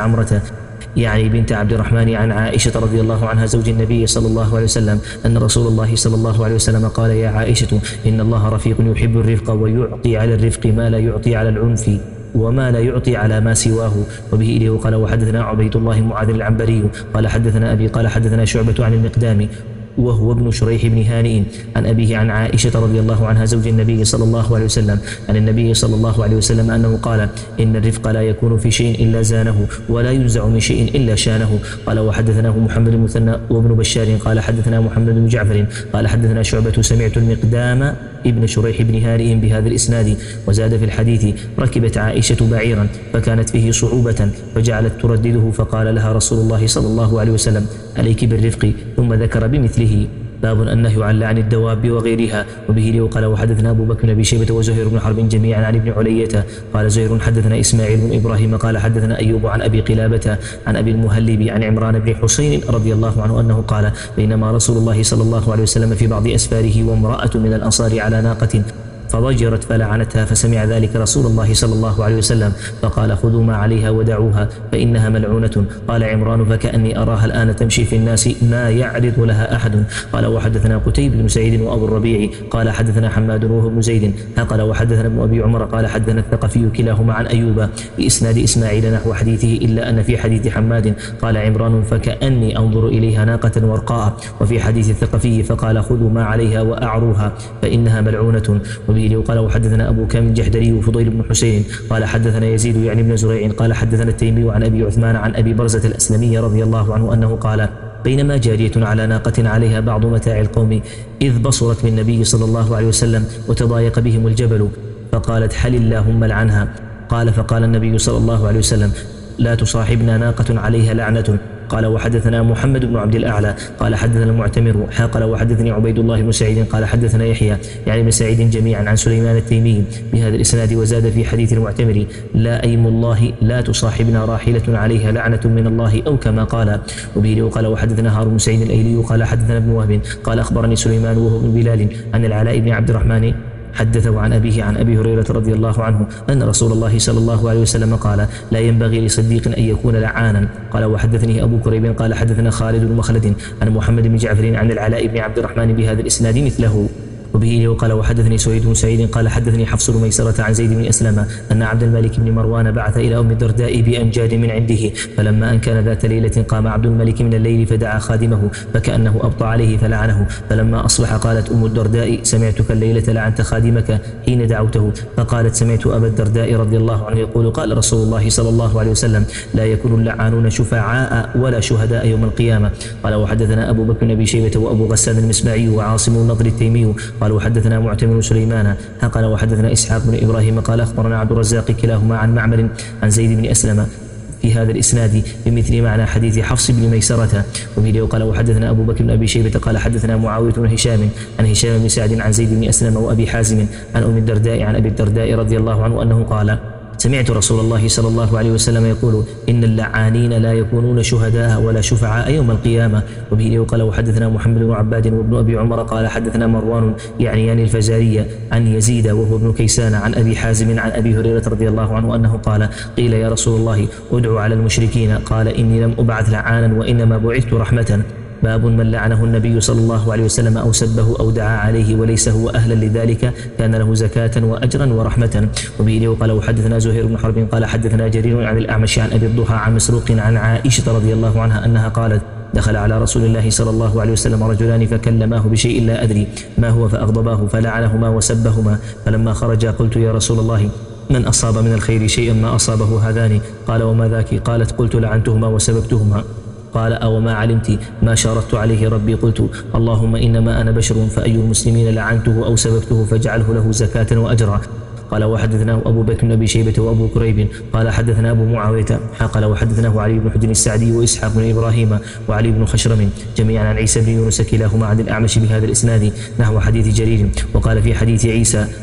يعني بنت عبد الرحمن عن عائشة رضي الله عنها زوج النبي صلى الله عليه وسلم أن رسول الله صلى الله عليه وسلم قال: يا عائشة إن الله رفيق يحب الرفق ويعطي على الرفق ما لا يعطي على العنف وما لا يعطي على ما سواه. وبه إليه قال: وحدثنا عبيد الله معاذ العنبري قال حدثنا أبي قال حدثنا شعبة عن المقدام وهو ابن شريح بن هانئ عن أبيه عن عائشة رضي الله عنها زوج النبي صلى الله عليه وسلم عن النبي صلى الله عليه وسلم أنه قال: إن الرفق لا يكون في شيء إلا زانه ولا ينزع من شيء إلا شانه. قال: وحدثناه محمد المثنى وابن بشار قال حدثنا محمد بن جعفر قال حدثنا شعبة سمعت المقدام ابن شريح بن هانئ بهذا الإسناد. وزاد في الحديث: ركبت عائشة بعيرا فكانت فيه صعوبة فجعلت تردده فقال لها رسول الله صلى الله عليه وسلم: عليك بالرفق، ثم ذكر بمثله. باب النهي عن لعن الدواب وغيرها. وبه لي قال: وحدثنا أبو بكر بن أبي شيبة وزهير بن حرب جميعا عن ابن علية قال زهير حدثنا إسماعيل بن إبراهيم قال حدثنا أيوب عن أبي قلابة عن أبي المهلب عن عمران بن حسين رضي الله عنه أنه قال: بينما رسول الله صلى الله عليه وسلم في بعض أسفاره وامرأة من الأنصار على ناقة فضجرت فلعنتها، فسمع ذلك رسول الله صلى الله عليه وسلم فقال: خذوا ما عليها ودعوها فإنها ملعونة. قال عمران: فكأني أراها الآن تمشي في الناس ما يعرض لها أحد. قال: وحدثنا قتيبة بن سعيد وأبو الربيع قال حدثنا حماد وهو بن زيد قال وحدثنا ابن أبي عمر قال حدثنا الثقفي كلاهما عن أيوب بإسناد إسماعيل نحو حديثه إلا أن في حديث حماد قال عمران: فكأني أنظر إليها ناقة ورقاء. وفي حديث الثقفي فقال: خذوا ما عليها وأعروها فإنها ملعونة. قال: وحدثنا أبو كامل الجحدري وفضيل بن حسين قال حدثنا يزيد يعني بن زريع قال حدثنا التيمي عن أبي عثمان عن أبي برزة الأسلمي رضي الله عنه أنه قال: بينما جارية على ناقة عليها بعض متاع القوم إذ بصرت بالنبي صلى الله عليه وسلم وتضايق بهم الجبل فقالت: حل اللهم لعنها. قال: فقال النبي صلى الله عليه وسلم: لا تصاحبنا ناقة عليها لعنة. قال: وحدثنا محمد بن عبد الأعلى قال حدثنا المعتمر قال وحدثني عبيد الله بن سعيد قال حدثنا يحيى يعني بن سعيد جميعا عن سليمان التيمي بهذا الإسناد. وزاد في حديث المعتمر: لا أيم الله لا تصاحبنا راحلة عليها لعنة من الله أو كما قال. وبه قال: وحدثنا هارون بن سعيد الأيلي قال حدثنا ابن وهب قال أخبرني سليمان وهو ابن بلال عن العلاء بن عبد الرحمن حدثه عن أبيه عن أبي هريرة رضي الله عنه أن رسول الله صلى الله عليه وسلم قال: لا ينبغي لصديق أن يكون لعانا. قال: وحدثني أبو كريب قال حدثنا خالد بن مخلد عن محمد بن جعفر عن العلاء بن عبد الرحمن بهذا الإسناد مثله. وبه قال: وحدثني سويد بن سعيد قال حدثني حفص بن ميسرة عن زيد بن أسلم أن عبد الملك بن مروان بعث إلى أم الدرداء بأنجاد من عنده، فلما أن كان ذات ليلة قام عبد الملك من الليل فدعا خادمه فكأنه أبطأ عليه فلعنه. فلما أصبح قالت أم الدرداء: سمعتك الليلة لعنت خادمك حين دعوته. فقالت: سمعت أبا الدرداء رضي الله عنه يقول: قال رسول الله صلى الله عليه وسلم: لا يكون اللعانون شفعاء ولا شهداء يوم القيامة. قال: وحدثنا أبو بكر بن أبي شيبة وأبو غسان المسمعي وعاصم النضر التيمي قال وحدثنا معتمر سليمان قال وحدثنا إسحاق بن إبراهيم قال أخبرنا عبد الرزاق كلاهما عن معمر عن زيد بن أسلم في هذا الإسناد بمثل معنى حديث حفص بن ميسرة. وبه قال: وحدثنا أبو بكر بن أبي شيبة قال حدثنا معاوية بن هشام عن هشام بن سعد عن زيد بن أسلم وأبي حازم عن أم الدرداء عن أبي الدرداء رضي الله عنه أنه قال: سمعت رسول الله صلى الله عليه وسلم يقول: إن اللعانين لا يكونون شهداء ولا شفعاء يوم القيامة. وبه قال: وحدثنا محمد بن عباد وابن أبي عمر قال حدثنا مروان يعني يعني الفزارية عن يزيد وهو ابن كيسان عن أبي حازم عن أبي هريرة رضي الله عنه أنه قال: قيل يا رسول الله ادعوا على المشركين. قال: إني لم أبعث لعانا وإنما بعثت رحمة. باب من لعنه النبي صلى الله عليه وسلم أو سبه أو دعا عليه وليس هو أهلا لذلك كان له زكاة وأجرا ورحمة. وبه قال: وحدثنا زهير بن حرب قال حدثنا جرير عن الأعمش عن أبي الضحى عن مسروق عن عائشة رضي الله عنها أنها قالت: دخل على رسول الله صلى الله عليه وسلم رجلان فكلماه بشيء لا أدري ما هو فأغضباه فلعنهما وسبهما. فلما خرجا قلت: يا رسول الله، من أصاب من الخير شيئا ما أصابه هذان؟ قال: وما ذاك؟ قالت: قلت: لعنتهما وسببتهما. قال: أو ما علمت ما شارطت عليه ربي؟ قلت: اللهم إنما أنا بشر، فأي المسلمين لعنته أو سببته فاجعله له زكاة وأجرا. قال: وحدثناه أبو بكر بن أبي شيبة وأبو كريب قال حدثنا أبو معاوية قال وحدثناه علي بن حجر السعدي وإسحاق بن إبراهيم وعلي بن خشرم جميعا عن عيسى بن يونس كلاهما عن الأعمش بهذا الإسناد نحو حديث جرير. وقال في حديث عيسى: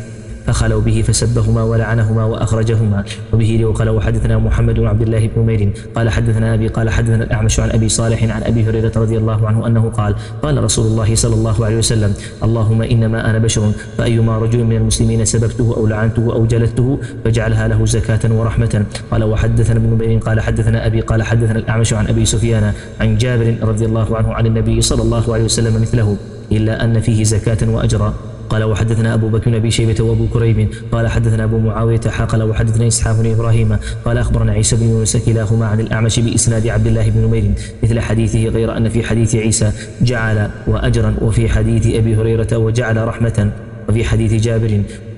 فخلوا به فسبهما ولعنهما وأخرجهما. وبه وقال وحدثنا محمد بن عبد الله بن نمير قال حدثنا أبي قال حدثنا الأعمش عن أبي صالح عن أبي هريرة رضي الله عنه أنه قال قال رسول الله صلى الله عليه وسلم اللهم إنما أنا بشر فأيما رجل من المسلمين سببته أو لعنته أو جلدته فجعلها له زكاة ورحمة. قال وحدثنا ابن نمير قال حدثنا أبي قال حدثنا الأعمش عن أبي سفيان عن جابر رضي الله عنه عن النبي صلى الله عليه وسلم مثله إلا أن فيه زكاة وأجرا. قال وحدثنا أبو بكر بن أبي شيبة وأبو كريب قال حدثنا أبو معاوية قال وحدثنا إسحاق بن إبراهيم قال أخبرنا عيسى بن يونس كلاهما عن الأعمش بإسناد عبد الله بن نمير مثل حديثه غير أن في حديث عيسى جعل وأجرا وفي حديث أبي هريرة وجعل رحمة وفي حديث جابر